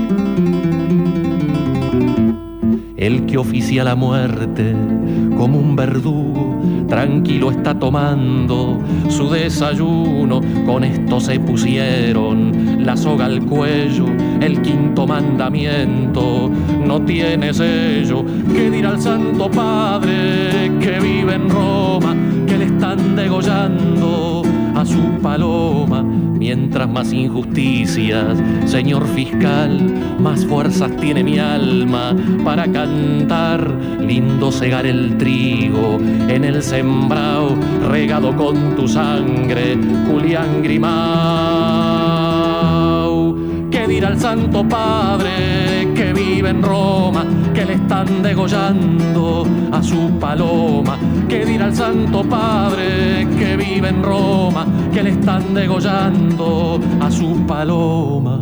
Speaker 6: El que oficia la muerte como un verdugo, tranquilo está tomando su desayuno. Con esto se pusieron la soga al cuello, el quinto mandamiento no tiene sello. ¿Qué dirá el Santo Padre que vive en Roma, que le están degollando a su paloma? Mientras más injusticias, señor fiscal, más fuerzas tiene mi alma para cantar. Lindo segar el trigo en el sembrado, regado con tu sangre, Julián Grimau. ¿Qué dirá el Santo Padre que vive en Roma, que le están degollando a su paloma? ¿Qué dirá el Santo Padre que vive en Roma, que le están degollando a su paloma?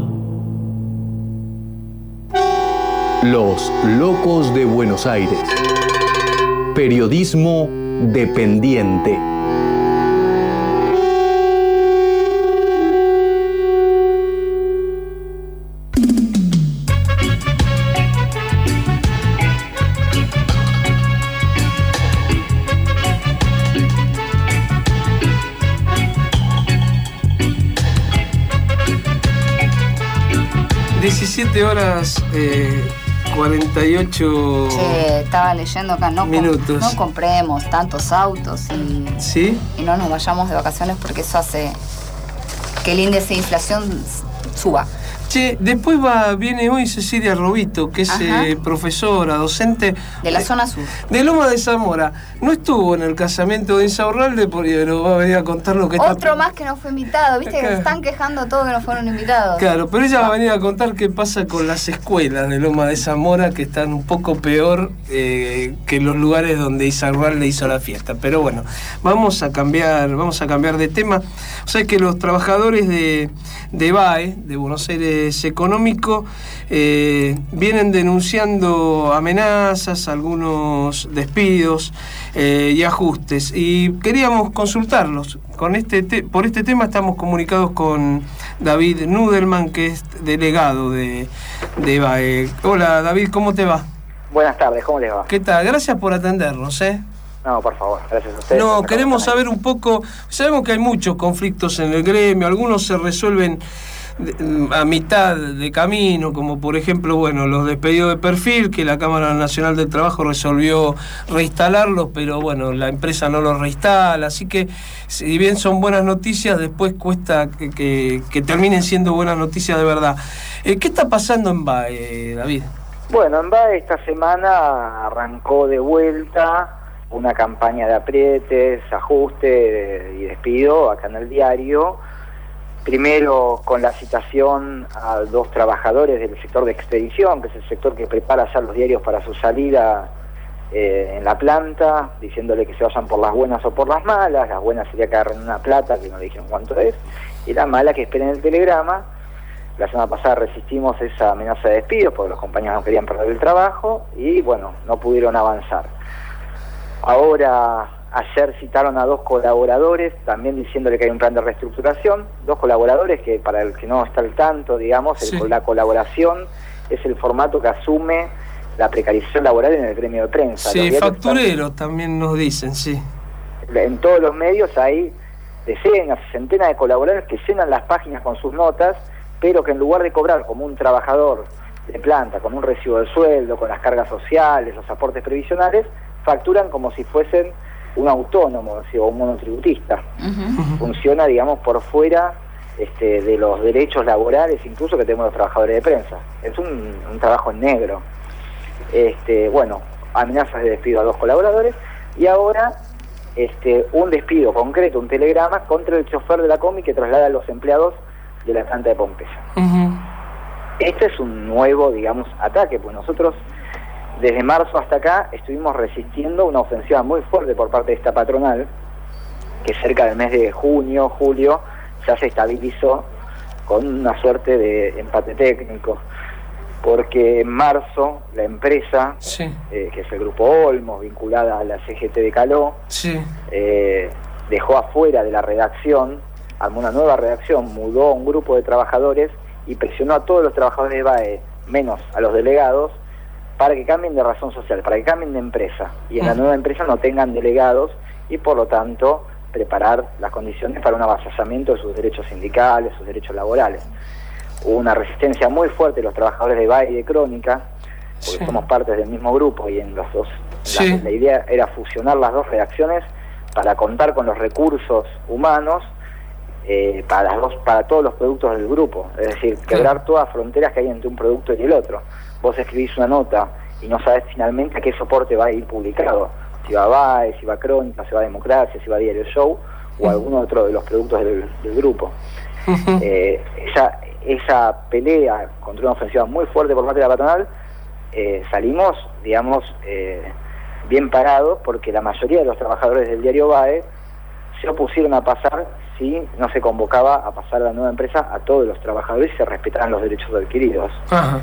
Speaker 2: Los locos de Buenos Aires. Periodismo dependiente.
Speaker 4: diecisiete horas eh, cuarenta y ocho
Speaker 5: Che, estaba leyendo acá, no,
Speaker 4: minutos.
Speaker 5: Com- no compremos tantos autos y,
Speaker 4: ¿Sí?
Speaker 5: y no nos vayamos de vacaciones porque eso hace que el índice de inflación suba.
Speaker 4: Che, después va, viene hoy Cecilia Robito, que es eh, profesora, docente...
Speaker 5: De la zona sur.
Speaker 4: De Loma de Zamora. No estuvo en el casamiento de Insaurralde, pero va a venir a contar lo que está...
Speaker 5: Otro más que no fue invitado, viste que se están quejando todos que no fueron invitados.
Speaker 4: Claro, pero ella va a venir a contar qué pasa con las escuelas de Loma de Zamora, que están un poco peor eh, que los lugares donde Insaurralde hizo la fiesta. Pero bueno, vamos a cambiar, vamos a cambiar de tema. O sea que los trabajadores de, de B A E, de Buenos Aires Económico, eh, vienen denunciando amenazas, algunos despidos eh, y ajustes, y queríamos consultarlos. Con este te- por este tema estamos comunicados con David Nudelman, que es delegado de, de B A E. Hola David, ¿cómo te va?
Speaker 8: Buenas tardes, ¿cómo les va?
Speaker 4: ¿Qué tal? Gracias por atendernos, ¿eh?
Speaker 8: No, por favor, gracias a ustedes.
Speaker 4: No, queremos saber un poco, sabemos que hay muchos conflictos en el gremio, algunos se resuelven a mitad de camino, como por ejemplo, bueno, los despedidos de perfil, que la Cámara Nacional del Trabajo resolvió reinstalarlos, pero bueno, la empresa no los reinstala, así que si bien son buenas noticias, después cuesta que, que, que terminen siendo buenas noticias de verdad. Eh, ¿Qué está pasando en B A E, David?
Speaker 8: Bueno, en B A E esta semana arrancó de vuelta una campaña de aprietes, ajuste y despido acá en el diario. Primero con la citación a dos trabajadores del sector de expedición, que es el sector que prepara ya los diarios para su salida eh, en la planta, diciéndole que se vayan por las buenas o por las malas. Las buenas sería que agarren una plata, que no le dijeron cuánto es, y la mala que esperen el telegrama. La semana pasada resistimos esa amenaza de despidos porque los compañeros no querían perder el trabajo y bueno, no pudieron avanzar. Ahora, ayer citaron a dos colaboradores, también diciéndole que hay un plan de reestructuración. Dos colaboradores que, para el que no está al tanto, digamos,
Speaker 4: sí.
Speaker 8: el, la colaboración es el formato que asume la precarización laboral en el gremio de prensa.
Speaker 4: Sí, factureros están... también nos dicen, sí.
Speaker 8: En todos los medios hay decenas, centenas de colaboradores que llenan las páginas con sus notas, pero que en lugar de cobrar como un trabajador de planta, con un recibo de sueldo, con las cargas sociales, los aportes previsionales, facturan como si fuesen un autónomo, o un monotributista. Uh-huh. Funciona, digamos, por fuera este, de los derechos laborales, incluso que tenemos los trabajadores de prensa. Es un, un trabajo en negro. Este, bueno, amenazas de despido a dos colaboradores y ahora este, un despido concreto, un telegrama contra el chofer de la Comi que traslada a los empleados de la planta de Pompeya. Uh-huh. Este es un nuevo, digamos, ataque, pues nosotros desde marzo hasta acá estuvimos resistiendo una ofensiva muy fuerte por parte de esta patronal, que cerca del mes de junio, julio, ya se estabilizó con una suerte de empate técnico, porque en marzo la empresa, sí. eh, que es el Grupo Olmos, vinculada a la C G T de Caló, sí. eh, dejó afuera de la redacción, armó una nueva redacción, mudó a un grupo de trabajadores y presionó a todos los trabajadores de B A E, menos a los delegados, para que cambien de razón social, para que cambien de empresa, y en la nueva empresa no tengan delegados, y por lo tanto preparar las condiciones para un avasallamiento de sus derechos sindicales, sus derechos laborales. Hubo una resistencia muy fuerte de los trabajadores de B A E y de Crónica, porque sí. somos partes del mismo grupo, y en los dos sí. la, la idea era fusionar las dos redacciones para contar con los recursos humanos eh, para, las dos, para todos los productos del grupo, es decir, quebrar sí. todas las fronteras que hay entre un producto y el otro. Vos escribís una nota y no sabés finalmente a qué soporte va a ir publicado, si va a B A E, si va a Crónica, si va a Democracia, si va a Diario Show o alguno otro de los productos del, del grupo. Uh-huh. Eh, esa, esa pelea contra una ofensiva muy fuerte por parte de la patronal, eh, salimos, digamos, eh, bien parados, porque la mayoría de los trabajadores del diario B A E se opusieron a pasar si no se convocaba a pasar a la nueva empresa a todos los trabajadores y se respetaran los derechos adquiridos. Uh-huh.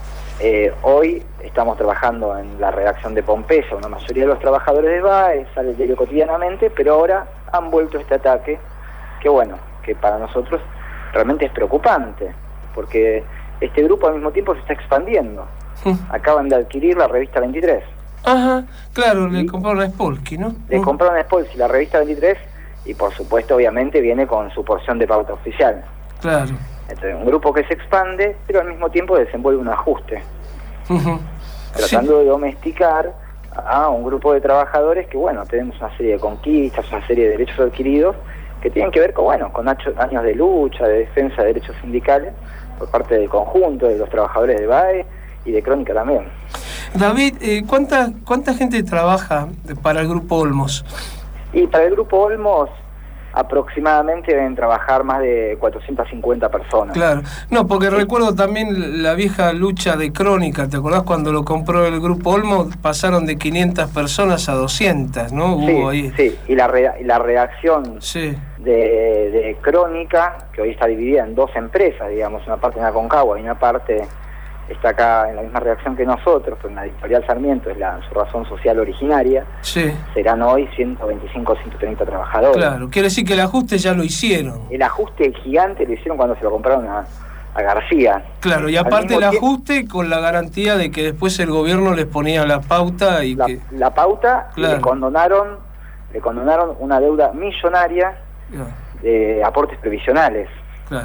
Speaker 8: Eh, hoy estamos trabajando en la redacción de Pompeya, una mayoría de los trabajadores de B A E, sale el diario cotidianamente, pero ahora han vuelto este ataque, que bueno, que para nosotros realmente es preocupante, porque este grupo al mismo tiempo se está expandiendo. Sí. Acaban de adquirir la revista veintitrés.
Speaker 4: Ajá, claro, le compraron a Spolsky, ¿no?
Speaker 8: Le compraron a Spolsky la revista veintitrés y por supuesto obviamente viene con su porción de pauta oficial.
Speaker 4: Claro.
Speaker 8: Entonces, un grupo que se expande, pero al mismo tiempo desenvuelve un ajuste. Uh-huh. Tratando sí. de domesticar a un grupo de trabajadores que, bueno, tenemos una serie de conquistas, una serie de derechos adquiridos que tienen que ver con, bueno, con años de lucha, de defensa de derechos sindicales por parte del conjunto de los trabajadores de B A E y de Crónica también.
Speaker 4: David, eh, ¿cuánta, ¿cuánta gente trabaja para el Grupo Olmos?
Speaker 8: Y para el Grupo Olmos aproximadamente deben trabajar más de cuatrocientas cincuenta personas.
Speaker 4: Claro, no, porque sí. recuerdo también la vieja lucha de Crónica, ¿te acordás cuando lo compró el Grupo Olmos? Pasaron de quinientas personas a doscientas, ¿no?
Speaker 8: Sí,
Speaker 4: Hubo ahí...
Speaker 8: sí, y la, re, la redacción sí. de, de Crónica, que hoy está dividida en dos empresas, digamos, una parte en Aconcagua y una parte está acá en la misma redacción que nosotros, pero en la Editorial Sarmiento es la, su razón social originaria, sí. serán hoy ciento veinticinco, ciento treinta trabajadores.
Speaker 4: Claro, quiere decir que el ajuste ya lo hicieron.
Speaker 8: El ajuste gigante lo hicieron cuando se lo compraron a, a García.
Speaker 4: Claro, y aparte el ajuste con la garantía de que después el gobierno les ponía la pauta y
Speaker 8: la,
Speaker 4: que...
Speaker 8: La pauta, claro. y le condonaron, le condonaron una deuda millonaria claro. de aportes previsionales. Claro.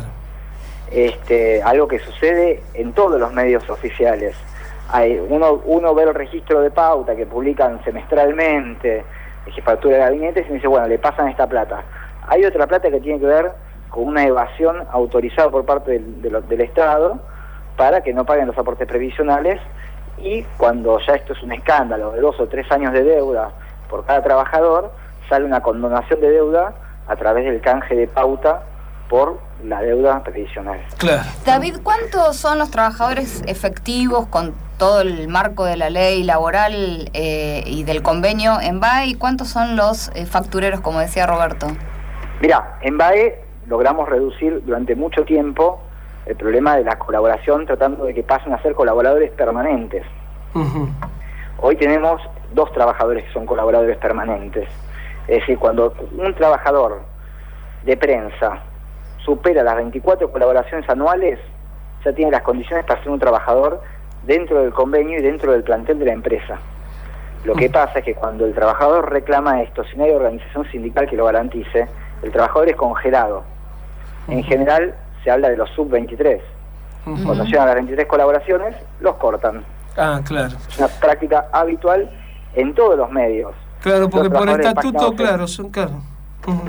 Speaker 8: Este, algo que sucede en todos los medios oficiales. Hay, uno, uno ve el registro de pauta que publican semestralmente, de jefatura de gabinetes, y me dice, bueno, le pasan esta plata. Hay otra plata que tiene que ver con una evasión autorizada por parte del, de lo, del Estado para que no paguen los aportes previsionales, y cuando ya esto es un escándalo de dos o tres años de deuda por cada trabajador, sale una condonación de deuda a través del canje de pauta por la deuda previsional.
Speaker 5: Claro. David, ¿cuántos son los trabajadores efectivos con todo el marco de la ley laboral eh, y del convenio en B A E, y cuántos son los eh, factureros, como decía Roberto?
Speaker 8: Mirá, en B A E logramos reducir durante mucho tiempo el problema de la colaboración, tratando de que pasen a ser colaboradores permanentes. Uh-huh. Hoy tenemos dos trabajadores que son colaboradores permanentes. Es decir, cuando un trabajador de prensa supera las veinticuatro colaboraciones anuales, ya tiene las condiciones para ser un trabajador dentro del convenio y dentro del plantel de la empresa. Lo que pasa es que cuando el trabajador reclama esto, si no hay organización sindical que lo garantice, el trabajador es congelado. En general se habla de los sub veintitrés. Uh-huh. Cuando llegan a las veintitrés colaboraciones, los cortan.
Speaker 4: Ah, claro.
Speaker 8: Es una práctica habitual en todos los medios.
Speaker 4: Claro, porque por estatuto, claro, son claro. Uh-huh.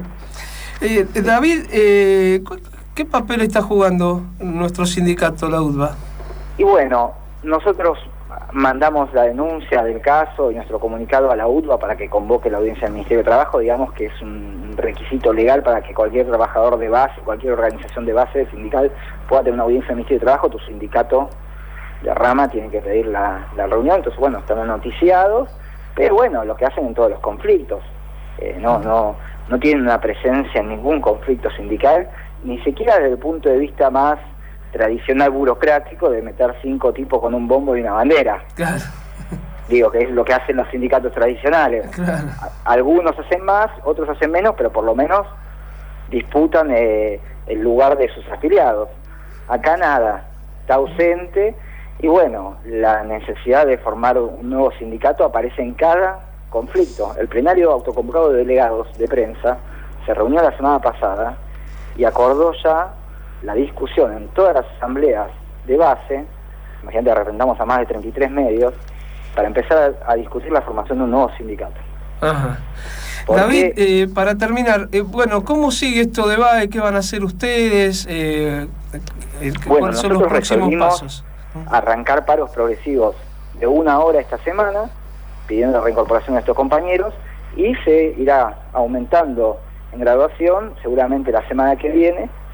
Speaker 4: Eh, David, eh, ¿qué papel está jugando nuestro sindicato, la U D B A?
Speaker 8: Y bueno, nosotros mandamos la denuncia del caso y nuestro comunicado a la U D B A para que convoque la audiencia del Ministerio de Trabajo. Digamos que es un requisito legal para que cualquier trabajador de base, cualquier organización de base sindical pueda tener una audiencia del Ministerio de Trabajo. Tu sindicato de rama tiene que pedir la, la reunión. Entonces, bueno, están noticiados, pero bueno, lo que hacen en todos los conflictos. Eh, no, no... no tienen una presencia en ningún conflicto sindical, ni siquiera desde el punto de vista más tradicional burocrático de meter cinco tipos con un bombo y una bandera. Claro. Digo, que es lo que hacen los sindicatos tradicionales. Claro. Algunos hacen más, otros hacen menos, pero por lo menos disputan eh, el lugar de sus afiliados. Acá nada, está ausente, y bueno, la necesidad de formar un nuevo sindicato aparece en cada conflicto. El plenario autoconvocado de delegados de prensa se reunió la semana pasada y acordó ya la discusión en todas las asambleas de base. Imagínate, representamos a más de treinta y tres medios para empezar a, a discutir la formación de un nuevo sindicato.
Speaker 4: Ajá. David, eh, para terminar, eh, bueno, ¿cómo sigue esto de B A E? ¿Qué van a hacer ustedes? Eh, eh,
Speaker 8: bueno, ¿cuáles son los próximos pasos? Arrancar paros progresivos de una hora esta semana, pidiendo la reincorporación de estos compañeros, y se irá aumentando en graduación, seguramente la semana que viene,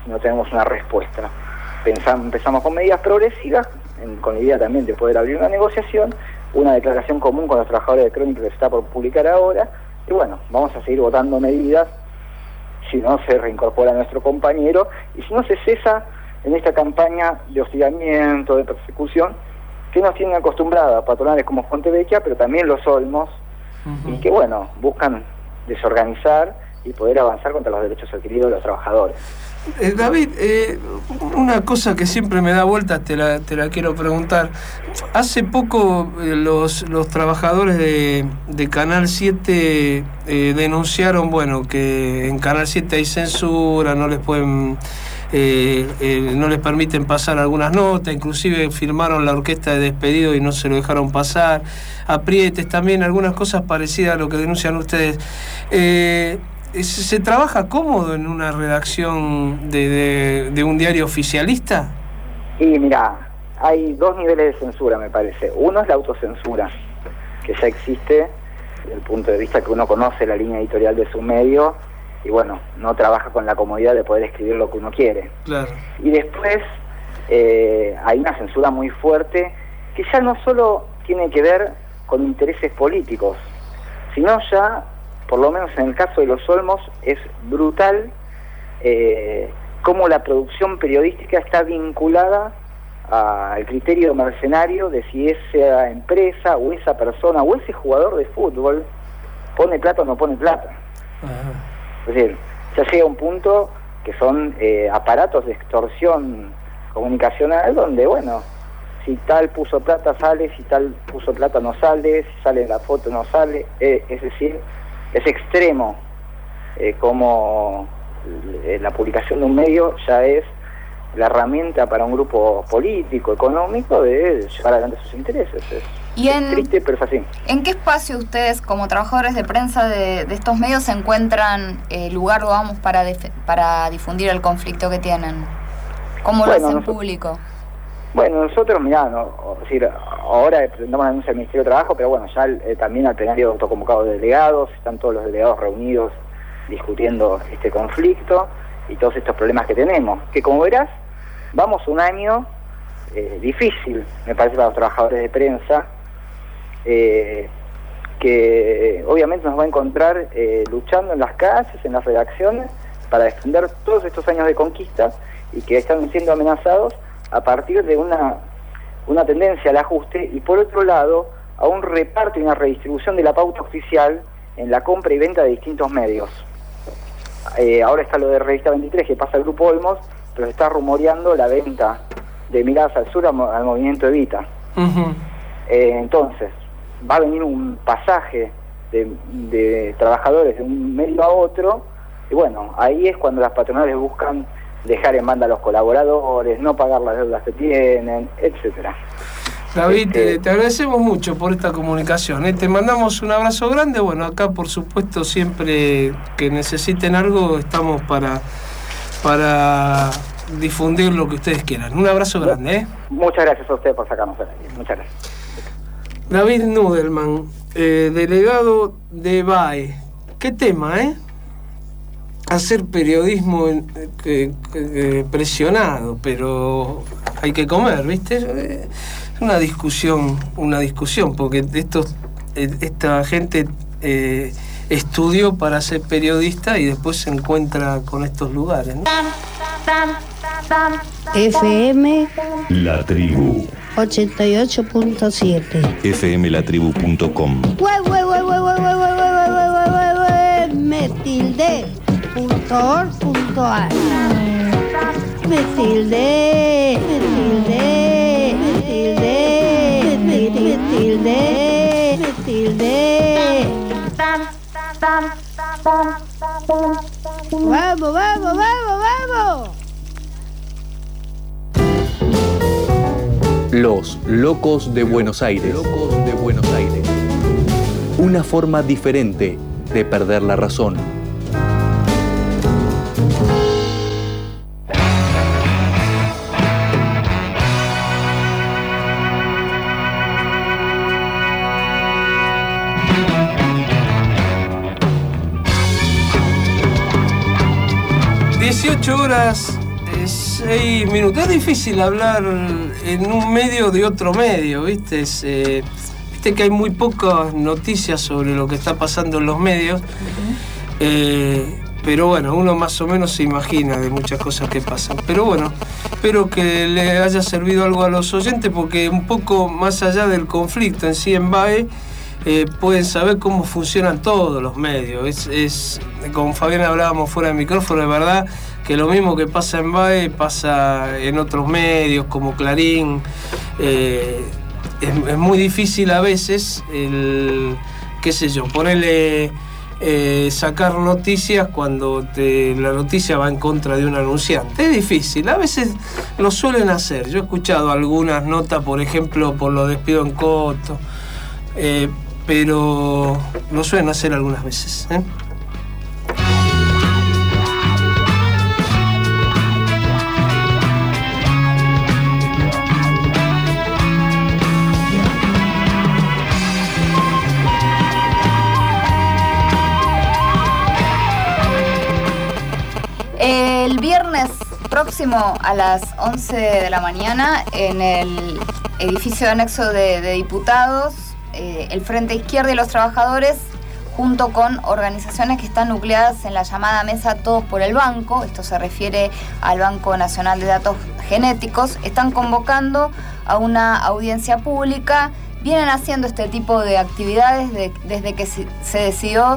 Speaker 8: si no tenemos una respuesta. Pensamos, empezamos con medidas progresivas, en, con la idea también de poder abrir una negociación, una declaración común con los trabajadores de Crónica que se está por publicar ahora, y bueno, vamos a seguir votando medidas si no se reincorpora nuestro compañero y si no se cesa en esta campaña de hostigamiento, de persecución, que nos tienen acostumbrados a patronales como Fontevecchia, pero también los Olmos, uh-huh. y que bueno, buscan desorganizar y poder avanzar contra los derechos adquiridos de los trabajadores.
Speaker 4: Eh, David, eh, una cosa que siempre me da vueltas, te la, te la quiero preguntar. Hace poco eh, los, los trabajadores de, de Canal siete eh, denunciaron, bueno, que en Canal siete hay censura, no les pueden... Eh, eh, no les permiten pasar algunas notas, inclusive firmaron la orquesta de despedido y no se lo dejaron pasar, aprietes también, algunas cosas parecidas a lo que denuncian ustedes. Eh, ¿se, ¿Se trabaja cómodo en una redacción de, de, de un diario oficialista?
Speaker 8: Y mira, hay dos niveles de censura, me parece. Uno es la autocensura, que ya existe desde el punto de vista que uno conoce la línea editorial de su medio y bueno, no trabaja con la comodidad de poder escribir lo que uno quiere.
Speaker 4: Claro.
Speaker 8: Y después eh, hay una censura muy fuerte que ya no solo tiene que ver con intereses políticos, sino ya, por lo menos en el caso de los Olmos, es brutal eh, cómo la producción periodística está vinculada al criterio mercenario de si esa empresa o esa persona o ese jugador de fútbol pone plata o no pone plata. Ajá. Es decir, ya llega un punto que son eh, aparatos de extorsión comunicacional donde, bueno, si tal puso plata sale, si tal puso plata no sale, si sale en la foto no sale, eh, es decir, es extremo eh, como eh, la publicación de un medio ya es la herramienta para un grupo político, económico, de llevar adelante sus intereses. Es,
Speaker 5: ¿Y en,
Speaker 8: es triste, pero es así.
Speaker 5: ¿En qué espacio ustedes, como trabajadores de prensa de, de estos medios, se encuentran eh, lugar, digamos, para, dif- para difundir el conflicto que tienen? ¿Cómo
Speaker 8: bueno,
Speaker 5: lo hacen
Speaker 8: nosotros,
Speaker 5: público?
Speaker 8: Bueno, nosotros, mirá, no, es decir, ahora presentamos la denuncia del Ministerio de Trabajo, pero bueno, ya eh, también al plenario autoconvocado de delegados, están todos los delegados reunidos discutiendo este conflicto y todos estos problemas que tenemos, que como verás, vamos un año eh, difícil, me parece, para los trabajadores de prensa, eh, que obviamente nos va a encontrar eh, luchando en las calles, en las redacciones, para defender todos estos años de conquista y que están siendo amenazados a partir de una, una tendencia al ajuste y, por otro lado, a un reparto y una redistribución de la pauta oficial en la compra y venta de distintos medios. Eh, ahora está lo de Revista veintitrés, que pasa al Grupo Olmos, pero se está rumoreando la venta de Miradas al Sur al, al movimiento Evita. Uh-huh. Eh, entonces, va a venir un pasaje de, de trabajadores de un medio a otro, y bueno, ahí es cuando las patronales buscan dejar en banda a los colaboradores, no pagar las deudas que tienen, etcétera.
Speaker 4: David, este... te, te agradecemos mucho por esta comunicación, ¿eh? Te mandamos un abrazo grande. Bueno, acá por supuesto siempre que necesiten algo estamos para, para difundir lo que ustedes quieran. Un abrazo grande, ¿eh?
Speaker 8: Muchas gracias a ustedes por sacarnos de ahí. Muchas gracias.
Speaker 4: David Nudelman, eh, delegado de B A E. ¿Qué tema, eh? Hacer periodismo en, eh, eh, presionado, pero hay que comer, ¿viste? Es una discusión, una discusión, porque estos, eh, esta gente eh, estudió para ser periodista y después se encuentra con estos lugares, ¿no?
Speaker 9: F M
Speaker 10: La Tribu
Speaker 9: ochenta y ocho punto siete
Speaker 10: F M la tribu punto com
Speaker 9: Me tilde punto org punto ar Me tilde Me tilde Me tilde Me tilde Me tilde Vamos, vamos, vamos, vamos.
Speaker 2: Los Locos de Buenos Aires. Locos de Buenos Aires. Una forma diferente de perder la razón.
Speaker 4: dieciocho horas seis minutos. Es difícil hablar en un medio de otro medio, ¿viste? Es, eh, viste que hay muy pocas noticias sobre lo que está pasando en los medios. Uh-huh. eh, pero bueno, uno más o menos se imagina de muchas cosas que pasan. Pero bueno, espero que le haya servido algo a los oyentes, porque un poco más allá del conflicto en sí en B A E, eh, pueden saber cómo funcionan todos los medios. Es, es, con Fabián hablábamos fuera de micrófono, de verdad que lo mismo que pasa en B A E pasa en otros medios como Clarín. Eh, es, es muy difícil a veces el, qué sé yo, ponerle... Eh, sacar noticias cuando te, la noticia va en contra de un anunciante. Es difícil, a veces lo suelen hacer. Yo he escuchado algunas notas, por ejemplo, por los despidos en Coto, eh, pero lo suelen hacer algunas veces, ¿eh?
Speaker 5: El viernes próximo a las once de la mañana, en el edificio de anexo de, de diputados, eh, el Frente Izquierda y los Trabajadores, junto con organizaciones que están nucleadas en la llamada Mesa Todos por el Banco, esto se refiere al Banco Nacional de Datos Genéticos, están convocando a una audiencia pública. Vienen haciendo este tipo de actividades de, desde que se, se decidió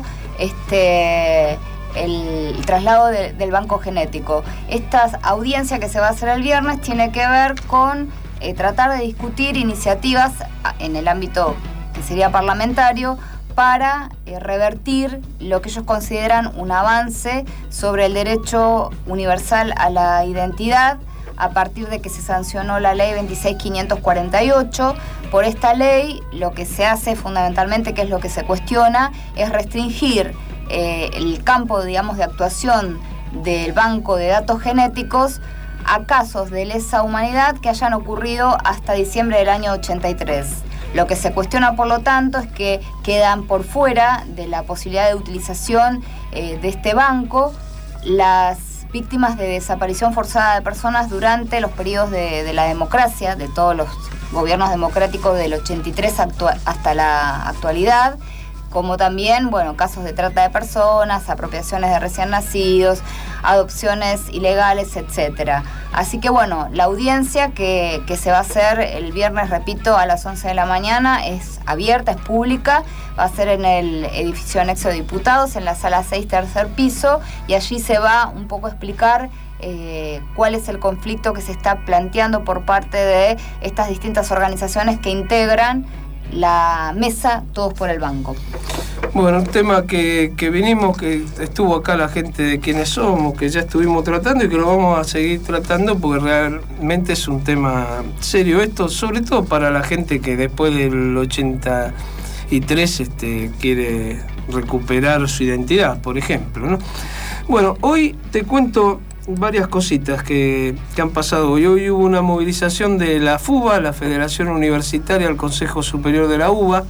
Speaker 5: este... el traslado de, del banco genético. Esta audiencia que se va a hacer el viernes tiene que ver con eh, tratar de discutir iniciativas en el ámbito que sería parlamentario para eh, revertir lo que ellos consideran un avance sobre el derecho universal a la identidad a partir de que se sancionó la ley veintiséis mil quinientos cuarenta y ocho. Por esta ley lo que se hace fundamentalmente, que es lo que se cuestiona, es restringir Eh, el campo, digamos, de actuación del banco de datos genéticos a casos de lesa humanidad que hayan ocurrido hasta diciembre del año ochenta y tres. Lo que se cuestiona, por lo tanto, es que quedan por fuera de la posibilidad de utilización eh, de este banco las víctimas de desaparición forzada de personas durante los periodos de, de la democracia, de todos los gobiernos democráticos del ochenta y tres actua- hasta la actualidad, como también, bueno, casos de trata de personas, apropiaciones de recién nacidos, adopciones ilegales, etcétera. Así que, bueno, la audiencia que, que se va a hacer el viernes, repito, a las once de la mañana, es abierta, es pública, va a ser en el edificio anexo de diputados, en la sala seis, tercer piso, y allí se va un poco a explicar eh, cuál es el conflicto que se está planteando por parte de estas distintas organizaciones que integran la mesa Todos por el Banco.
Speaker 4: Bueno, un tema que, que vinimos, que estuvo acá la gente de Quiénes Somos, que ya estuvimos tratando y que lo vamos a seguir tratando porque realmente es un tema serio esto, sobre todo para la gente que después del ochenta y tres este, quiere recuperar su identidad, por ejemplo, ¿no? Bueno, hoy te cuento varias cositas que, que han pasado hoy. Hoy hubo una movilización de la FUBA, la Federación Universitaria, al Consejo Superior de la UBA.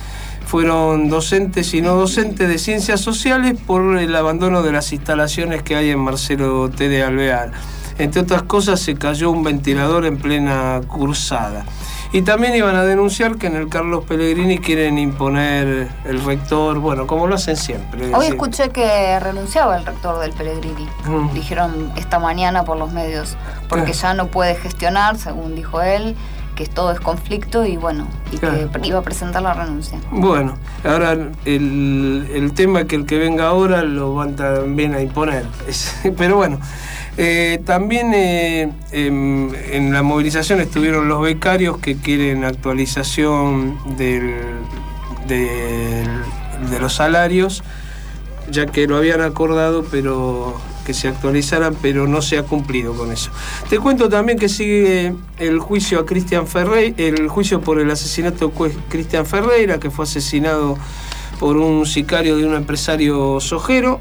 Speaker 4: Fueron docentes y no docentes de ciencias sociales por el abandono de las instalaciones que hay en Marcelo T. de Alvear. Entre otras cosas, se cayó un ventilador en plena cursada. Y también iban a denunciar que en el Carlos Pellegrini quieren imponer el rector, bueno, como lo hacen siempre.
Speaker 5: Hoy escuché que renunciaba el rector del Pellegrini. Mm. Dijeron esta mañana por los medios, porque ah. ya no puede gestionar, según dijo él, que todo es conflicto y bueno, y claro, que iba a presentar la renuncia.
Speaker 4: Bueno, ahora el, el tema es que el que venga ahora lo van también a imponer. Pero bueno. Eh, también eh, eh, en la movilización estuvieron los becarios que quieren actualización del, del, de los salarios, ya que lo habían acordado, pero que se actualizaran, pero no se ha cumplido con eso. Te cuento también que sigue el juicio a Cristian Ferreira, el juicio por el asesinato de Cristian Ferreira, que fue asesinado por un sicario de un empresario sojero.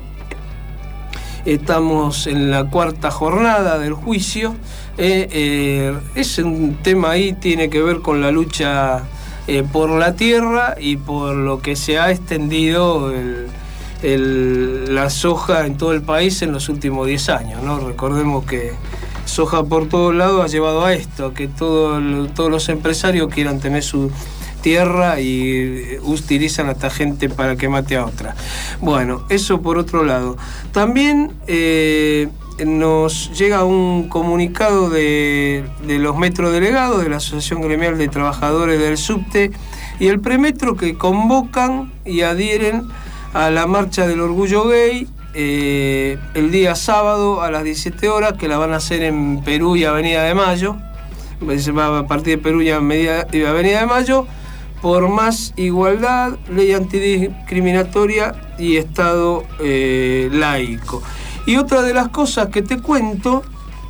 Speaker 4: Estamos en la cuarta jornada del juicio. Eh, eh, es un tema ahí, tiene que ver con la lucha eh, por la tierra y por lo que se ha extendido el, el, la soja en todo el país en los últimos diez años, ¿no? Recordemos que soja por todos lados ha llevado a esto, a que todo el, todos los empresarios quieran tener su tierra y utilizan a esta gente para que mate a otra. Bueno, eso por otro lado. También eh, nos llega un comunicado de, de los metrodelegados de la Asociación Gremial de Trabajadores del Subte y el Premetro, que convocan y adhieren a la marcha del orgullo gay eh, el día sábado a las diecisiete horas, que la van a hacer en Perú y Avenida de Mayo. Se va a partir de Perú y Avenida de Mayo, por más igualdad, ley antidiscriminatoria y Estado eh, laico. Y otra de las cosas que te cuento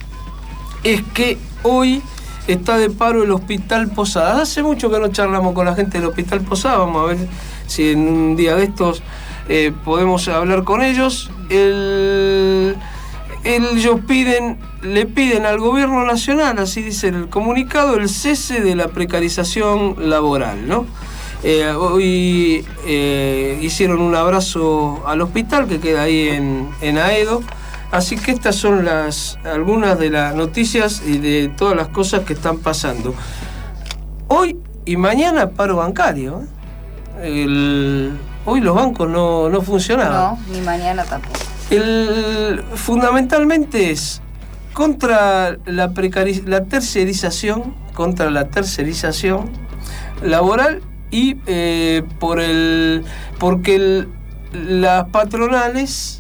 Speaker 4: es que hoy está de paro el Hospital Posadas. Hace mucho que no charlamos con la gente del Hospital Posadas, vamos a ver si en un día de estos eh, podemos hablar con ellos. El... Ellos piden, le piden al gobierno nacional, así dice el comunicado, el cese de la precarización laboral, ¿no? Eh, hoy eh, hicieron un abrazo al hospital que queda ahí en, en Aedo, así que estas son las algunas de las noticias y de todas las cosas que están pasando. Hoy y mañana paro bancario. ¿eh? El, hoy los bancos no, no funcionaban.
Speaker 5: No, ni mañana tampoco.
Speaker 4: El, fundamentalmente es contra la, precari- la tercerización, contra la tercerización laboral y eh, por el porque el, las patronales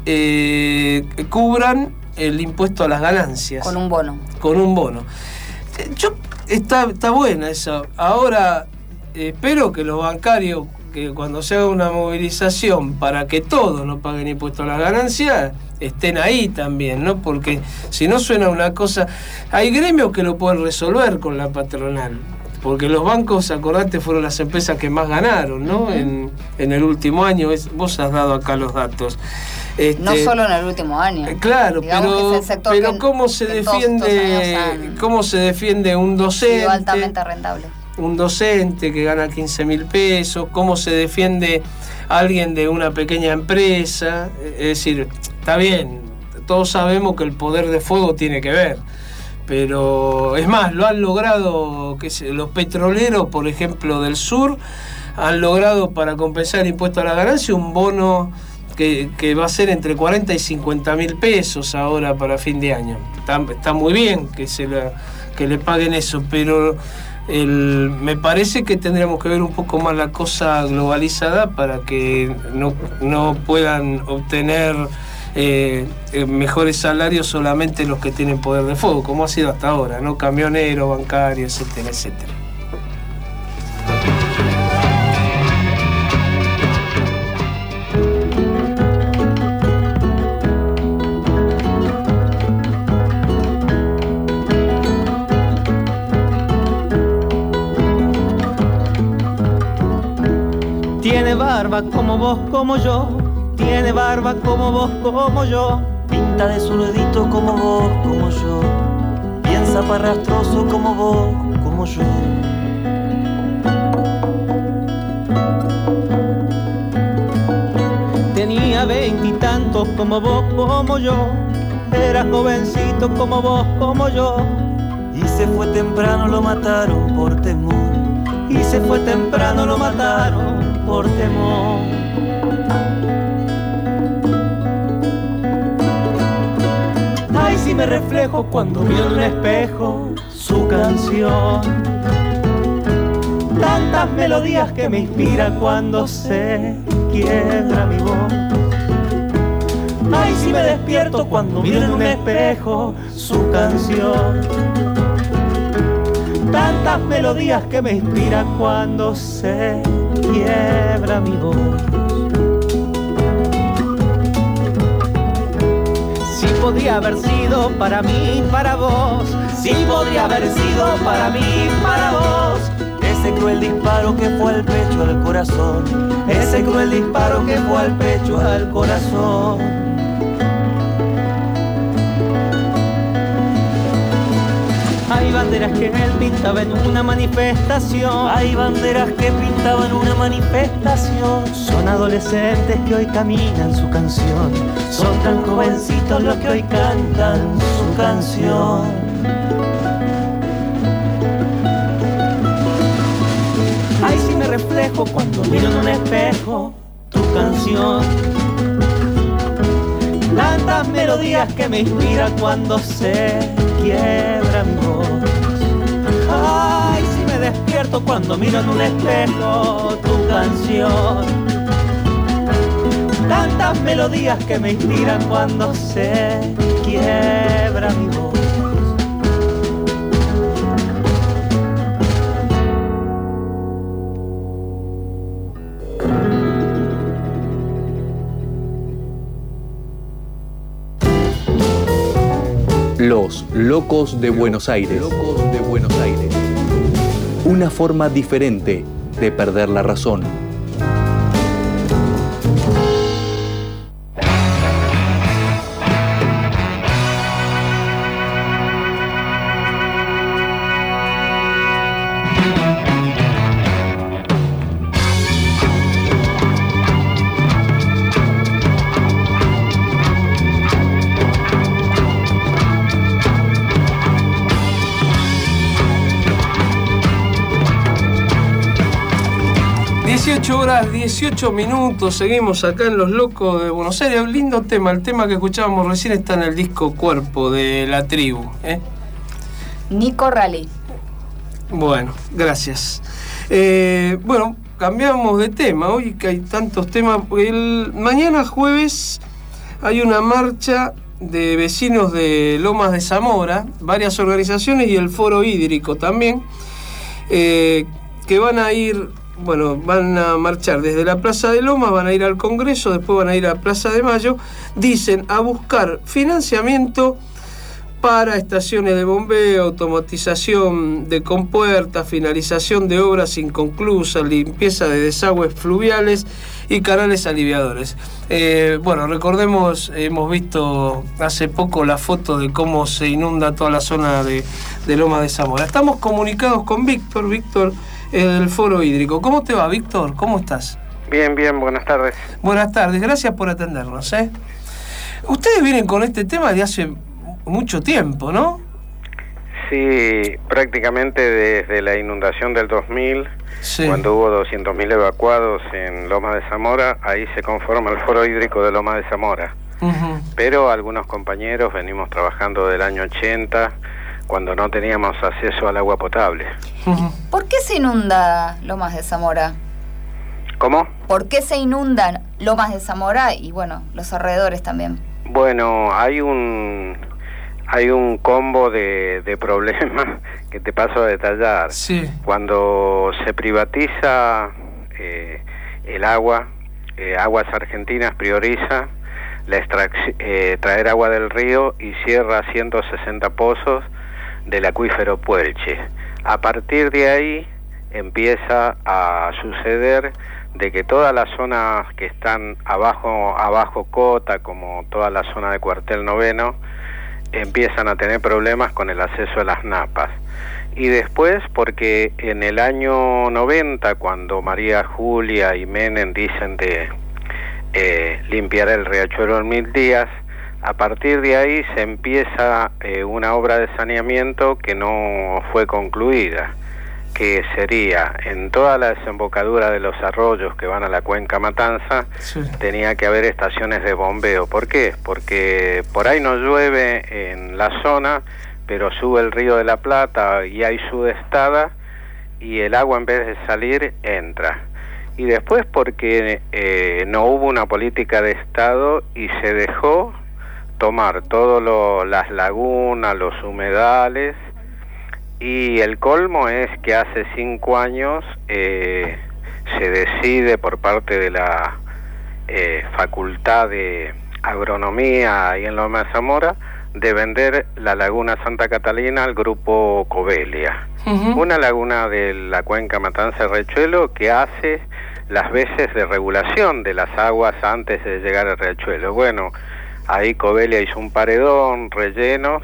Speaker 4: eh, cubran el impuesto a las ganancias.
Speaker 5: Con un bono.
Speaker 4: Con un bono. Yo, está, está buena esa. Ahora eh, espero que los bancarios, que cuando se haga una movilización para que todos no paguen impuestos a las ganancias, estén ahí también, ¿no? Porque si no suena una cosa... Hay gremios que lo pueden resolver con la patronal, porque los bancos, acordate, fueron las empresas que más ganaron, ¿no? Uh-huh. En, en el último año, es, vos has dado acá los datos. Este,
Speaker 5: no solo en el último año.
Speaker 4: Claro, pero, pero
Speaker 5: que,
Speaker 4: cómo se defiende, han, cómo se defiende un docente...
Speaker 5: Sido altamente rentable.
Speaker 4: Un docente que gana quince mil pesos, cómo se defiende alguien de una pequeña empresa. Es decir, está bien, todos sabemos que el poder de fuego tiene que ver, pero es más, lo han logrado, que los petroleros, por ejemplo, del sur, han logrado para compensar el impuesto a la ganancia un bono que, que va a ser entre cuarenta y cincuenta mil pesos ahora para fin de año. Está, está muy bien que, se la, que le paguen eso, pero... El, me parece que tendríamos que ver un poco más la cosa globalizada para que no, no puedan obtener eh, mejores salarios solamente los que tienen poder de fuego, como ha sido hasta ahora, ¿no? Camioneros, bancarios, etcétera, etcétera.
Speaker 11: Tiene barba como vos, como yo. Tiene barba como vos, como yo.
Speaker 12: Pinta de zurdito como vos, como yo. Piensa parrastroso como vos, como yo.
Speaker 11: Tenía veintitantos como vos, como yo. Era jovencito como vos, como yo.
Speaker 12: Y se fue temprano, lo mataron por temor.
Speaker 11: Y se fue temprano, lo mataron por temor. Ay, si me reflejo cuando miro en un espejo su canción. Tantas melodías que me inspiran cuando se quiebra mi voz. Ay, si me despierto cuando miro en un espejo su canción. Tantas melodías que me inspiran cuando se quiebra mi voz. Si podría haber sido para mí, para vos. Si podría haber sido para mí, para vos.
Speaker 12: Ese cruel disparo que fue al pecho, al corazón.
Speaker 11: Ese cruel disparo que fue al pecho, al corazón. Hay banderas que él pintaba en una manifestación.
Speaker 12: Hay banderas que pintaban una manifestación.
Speaker 11: Son adolescentes que hoy caminan su canción.
Speaker 12: Son tan jovencitos los que hoy cantan su canción.
Speaker 11: Ay, si me reflejo cuando miro en un espejo tu canción. Tantas melodías que me inspiran cuando se quiebra mi voz. Ay, si me despierto cuando miro en un espejo tu canción. Tantas melodías que me inspiran cuando se quiebra mi voz.
Speaker 2: Los Locos de Buenos Aires. Locos de Buenos Aires. Una forma diferente de perder la razón.
Speaker 4: dieciocho horas, dieciocho minutos, seguimos acá en Los Locos de Buenos Aires. Un lindo tema, el tema que escuchábamos recién está en el disco Cuerpo de La Tribu, ¿eh?
Speaker 5: Nico Rally.
Speaker 4: Bueno, gracias. Eh, bueno, cambiamos de tema, hoy que hay tantos temas. El, mañana jueves hay una marcha de vecinos de Lomas de Zamora, varias organizaciones y el Foro Hídrico también, eh, que van a ir... Bueno, van a marchar desde la Plaza de Lomas, van a ir al Congreso, después van a ir a Plaza de Mayo, dicen, a buscar financiamiento para estaciones de bombeo, automatización de compuertas, finalización de obras inconclusas, limpieza de desagües fluviales y canales aliviadores. Eh, bueno, recordemos, hemos visto hace poco la foto de cómo se inunda toda la zona de, de Lomas de Zamora. Estamos comunicados con Víctor, Víctor, el Foro Hídrico. ¿Cómo te va, Víctor? ¿Cómo estás?
Speaker 13: Bien, bien, buenas tardes.
Speaker 4: Buenas tardes, gracias por atendernos, ¿eh? Ustedes vienen con este tema de hace mucho tiempo, ¿no?
Speaker 13: Sí, prácticamente desde la inundación del dos mil,
Speaker 4: sí.
Speaker 13: Cuando hubo doscientos mil evacuados en Lomas de Zamora, ahí se conforma el Foro Hídrico de Lomas de Zamora.
Speaker 4: Uh-huh.
Speaker 13: Pero algunos compañeros venimos trabajando del año ochenta, cuando no teníamos acceso al agua potable.
Speaker 5: ¿Por qué se inunda Lomas de Zamora?
Speaker 13: ¿Cómo?
Speaker 5: ¿Por qué se inundan Lomas de Zamora y, bueno, los alrededores también?
Speaker 13: Bueno, hay un hay un combo de, de problemas que te paso a detallar.
Speaker 4: Sí.
Speaker 13: Cuando se privatiza eh, el agua, eh, Aguas Argentinas prioriza la extracción, eh, traer agua del río y cierra ciento sesenta pozos del acuífero Puelche. A partir de ahí empieza a suceder de que todas las zonas que están abajo, abajo Cota, como toda la zona de Cuartel Noveno, empiezan a tener problemas con el acceso a las napas. Y después, porque en el año noventa, cuando María Julia y Menem dicen de eh, limpiar el riachuelo en mil días, a partir de ahí se empieza eh, una obra de saneamiento que no fue concluida, que sería en toda la desembocadura de los arroyos que van a la cuenca Matanza,
Speaker 4: sí.
Speaker 13: Tenía que haber estaciones de bombeo. ¿Por qué? Porque por ahí no llueve en la zona, pero sube el río de la Plata y hay sudestada y el agua en vez de salir entra. Y después porque eh, no hubo una política de Estado y se dejó tomar todas las lagunas, los humedales, y el colmo es que hace cinco años eh, se decide por parte de la eh, Facultad de Agronomía ahí en Lomas de Zamora de vender la laguna Santa Catalina al grupo Covelia, uh-huh. Una laguna de la cuenca Matanza-Riachuelo que hace las veces de regulación de las aguas antes de llegar al riachuelo. Bueno, ahí Covelia hizo un paredón, rellenos,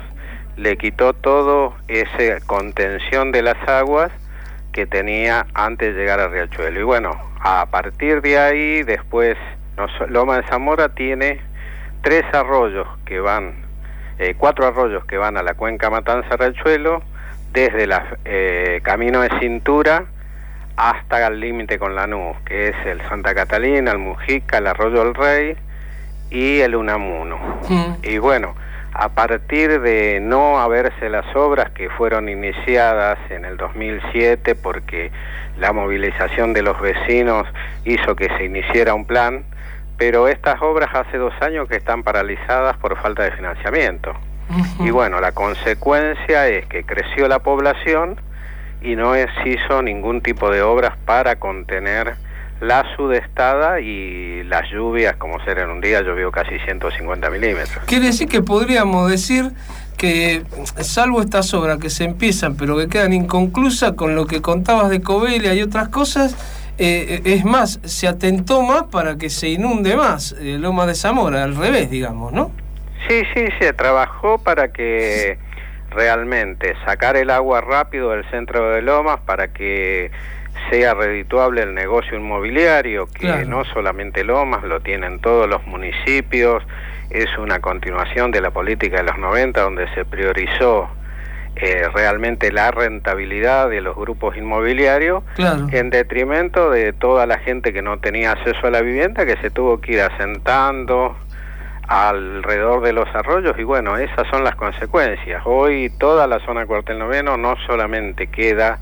Speaker 13: le quitó todo esa contención de las aguas que tenía antes de llegar a Riachuelo. Y bueno, a partir de ahí, después, Loma de Zamora tiene tres arroyos que van, eh, cuatro arroyos que van a la cuenca Matanza-Riachuelo, desde el eh, camino de cintura hasta el límite con Lanús, que es el Santa Catalina, el Mujica, el Arroyo del Rey y el Unamuno. Mm. Y bueno, a partir de no haberse las obras que fueron iniciadas en el dos mil siete, porque la movilización de los vecinos hizo que se iniciara un plan, pero estas obras hace dos años que están paralizadas por falta de financiamiento. Uh-huh. Y bueno, la consecuencia es que creció la población y no se hizo ningún tipo de obras para contener la sudestada y las lluvias, como ser en un día llovió casi ciento cincuenta milímetros.
Speaker 4: Quiere decir que podríamos decir que, salvo estas obras que se empiezan pero que quedan inconclusas, con lo que contabas de Covelia y otras cosas, eh, es más, se atentó más para que se inunde más eh, Loma de Zamora, al revés, digamos, ¿no?
Speaker 13: Sí, sí, se trabajó para que realmente sacar el agua rápido del centro de Lomas para que sea redituable el negocio inmobiliario, que claro, no solamente Lomas, lo tienen todos los municipios. Es una continuación de la política de los noventa, donde se priorizó eh, realmente la rentabilidad de los grupos inmobiliarios, claro, en detrimento de toda la gente que no tenía acceso a la vivienda, que se tuvo que ir asentando alrededor de los arroyos. Y bueno, esas son las consecuencias. Hoy toda la zona Cuartel Noveno no solamente queda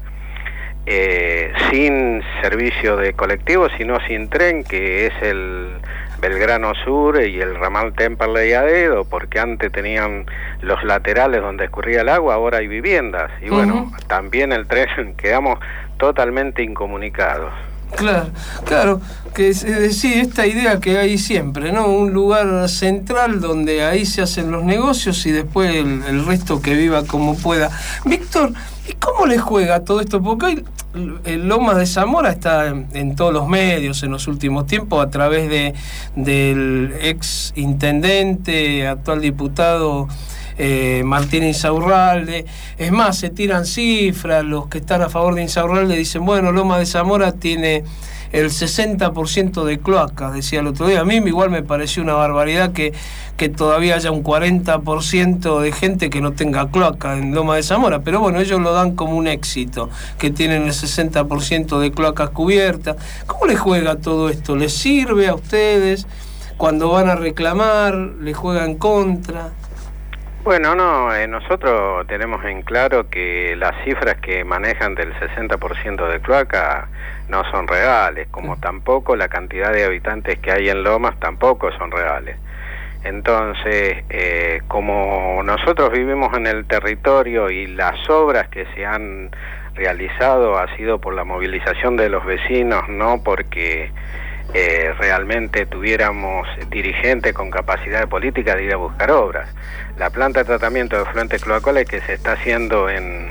Speaker 13: Eh, sin servicio de colectivo, sino sin tren, que es el Belgrano Sur y el ramal Temperley a Dedo, porque antes tenían los laterales donde escurría el agua, ahora hay viviendas. Y bueno, uh-huh, también el tren, quedamos totalmente incomunicados.
Speaker 4: Claro, claro, que es decir, esta idea que hay siempre, ¿no? Un lugar central donde ahí se hacen los negocios y después el, el resto que viva como pueda. Víctor, ¿y cómo le juega todo esto? Porque hoy el Lomas de Zamora está en, en todos los medios en los últimos tiempos, a través de del ex intendente, actual diputado Eh, Martín Insaurralde. Es más, se tiran cifras, los que están a favor de Insaurralde dicen, bueno, Loma de Zamora tiene el sesenta por ciento de cloacas, decía el otro día. A mí igual me pareció una barbaridad que, que todavía haya un cuarenta por ciento de gente que no tenga cloaca en Loma de Zamora, pero bueno, ellos lo dan como un éxito, que tienen el sesenta por ciento de cloacas cubiertas. ¿Cómo les juega todo esto? ¿Les sirve a ustedes cuando van a reclamar? ¿Les juega en contra?
Speaker 13: Bueno, no, eh, nosotros tenemos en claro que las cifras que manejan del sesenta por ciento de cloaca no son reales, como tampoco la cantidad de habitantes que hay en Lomas tampoco son reales. Entonces, eh, como nosotros vivimos en el territorio y las obras que se han realizado ha sido por la movilización de los vecinos, no porque eh, realmente tuviéramos dirigentes con capacidad de política de ir a buscar obras. La planta de tratamiento de efluentes cloacales que se está haciendo en,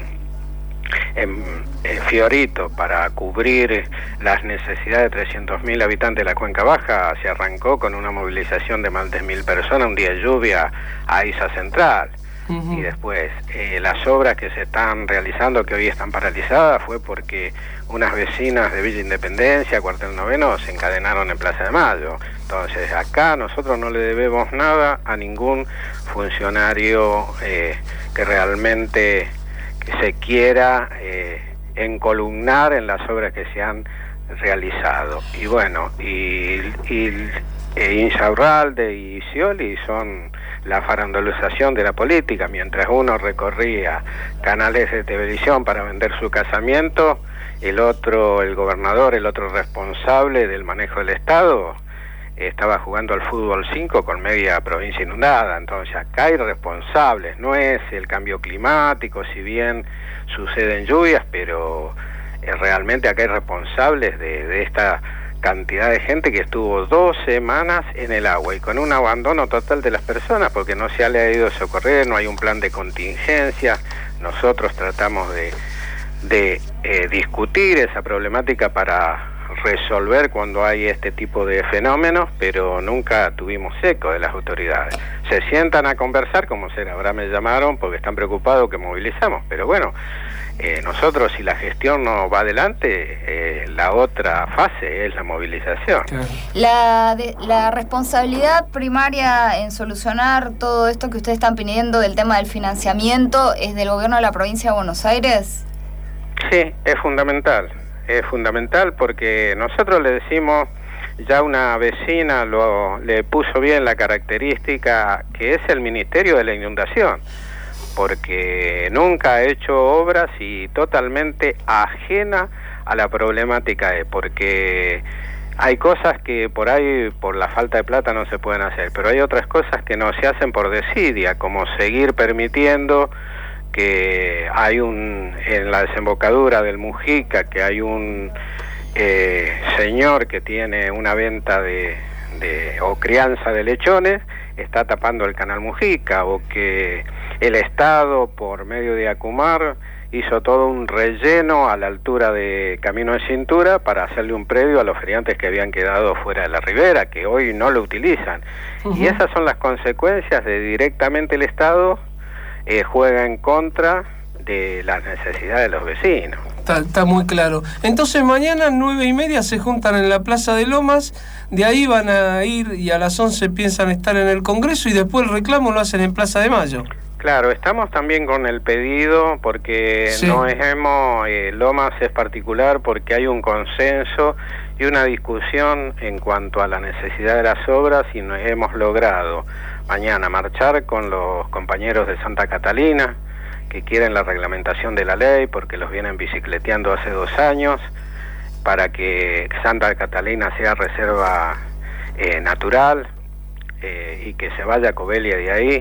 Speaker 13: en, en Fiorito para cubrir las necesidades de trescientos mil habitantes de la Cuenca Baja se arrancó con una movilización de más de mil personas, un día de lluvia a Isa Central. Uh-huh. Y después, eh, las obras que se están realizando, que hoy están paralizadas, fue porque unas vecinas de Villa Independencia, Cuartel Noveno, se encadenaron en Plaza de Mayo. Entonces, acá nosotros no le debemos nada a ningún funcionario eh, que realmente que se quiera eh, encolumnar en las obras que se han realizado. Y bueno, y, y eh, Insaurralde y Scioli son la farandolización de la política. Mientras uno recorría canales de televisión para vender su casamiento, el otro, el gobernador, el otro responsable del manejo del Estado, estaba jugando al fútbol cinco con media provincia inundada. Entonces acá hay responsables, no es el cambio climático, si bien suceden lluvias, pero eh, realmente acá hay responsables de, de esta cantidad de gente que estuvo dos semanas en el agua y con un abandono total de las personas porque no se le ha ido a socorrer, no hay un plan de contingencia. Nosotros tratamos de, de eh, discutir esa problemática para resolver cuando hay este tipo de fenómenos, pero nunca tuvimos eco de las autoridades. Se sientan a conversar, como será, ahora me llamaron porque están preocupados que movilizamos, pero bueno, eh, nosotros si la gestión no va adelante, eh, la otra fase es la movilización.
Speaker 5: La, de, la responsabilidad primaria en solucionar todo esto que ustedes están pidiendo del tema del financiamiento es del gobierno de la provincia de Buenos Aires.
Speaker 13: Sí, es fundamental, es fundamental porque nosotros le decimos, ya una vecina lo, le puso bien la característica que es el Ministerio de la Inundación, porque nunca ha hecho obras y totalmente ajena a la problemática, de, porque hay cosas que por ahí, por la falta de plata no se pueden hacer, pero hay otras cosas que no se hacen por desidia, como seguir permitiendo que hay un, en la desembocadura del Mujica, que hay un eh, señor que tiene una venta de, de o crianza de lechones, está tapando el canal Mujica, o que el Estado, por medio de Acumar, hizo todo un relleno a la altura de Camino de Cintura para hacerle un predio a los feriantes que habían quedado fuera de la ribera, que hoy no lo utilizan. Uh-huh. Y esas son las consecuencias de directamente el Estado eh, juega en contra de las necesidades de los vecinos.
Speaker 4: Está, está muy claro. Entonces mañana nueve y media se juntan en la Plaza de Lomas, de ahí van a ir y a las once piensan estar en el Congreso y después el reclamo lo hacen en Plaza de Mayo.
Speaker 13: Claro, estamos también con el pedido porque sí. no hemos, eh, Lomas es particular porque hay un consenso y una discusión en cuanto a la necesidad de las obras y nos hemos logrado mañana marchar con los compañeros de Santa Catalina que quieren la reglamentación de la ley porque los vienen bicicleteando hace dos años para que Santa Catalina sea reserva eh, natural eh, y que se vaya a Covelia de ahí.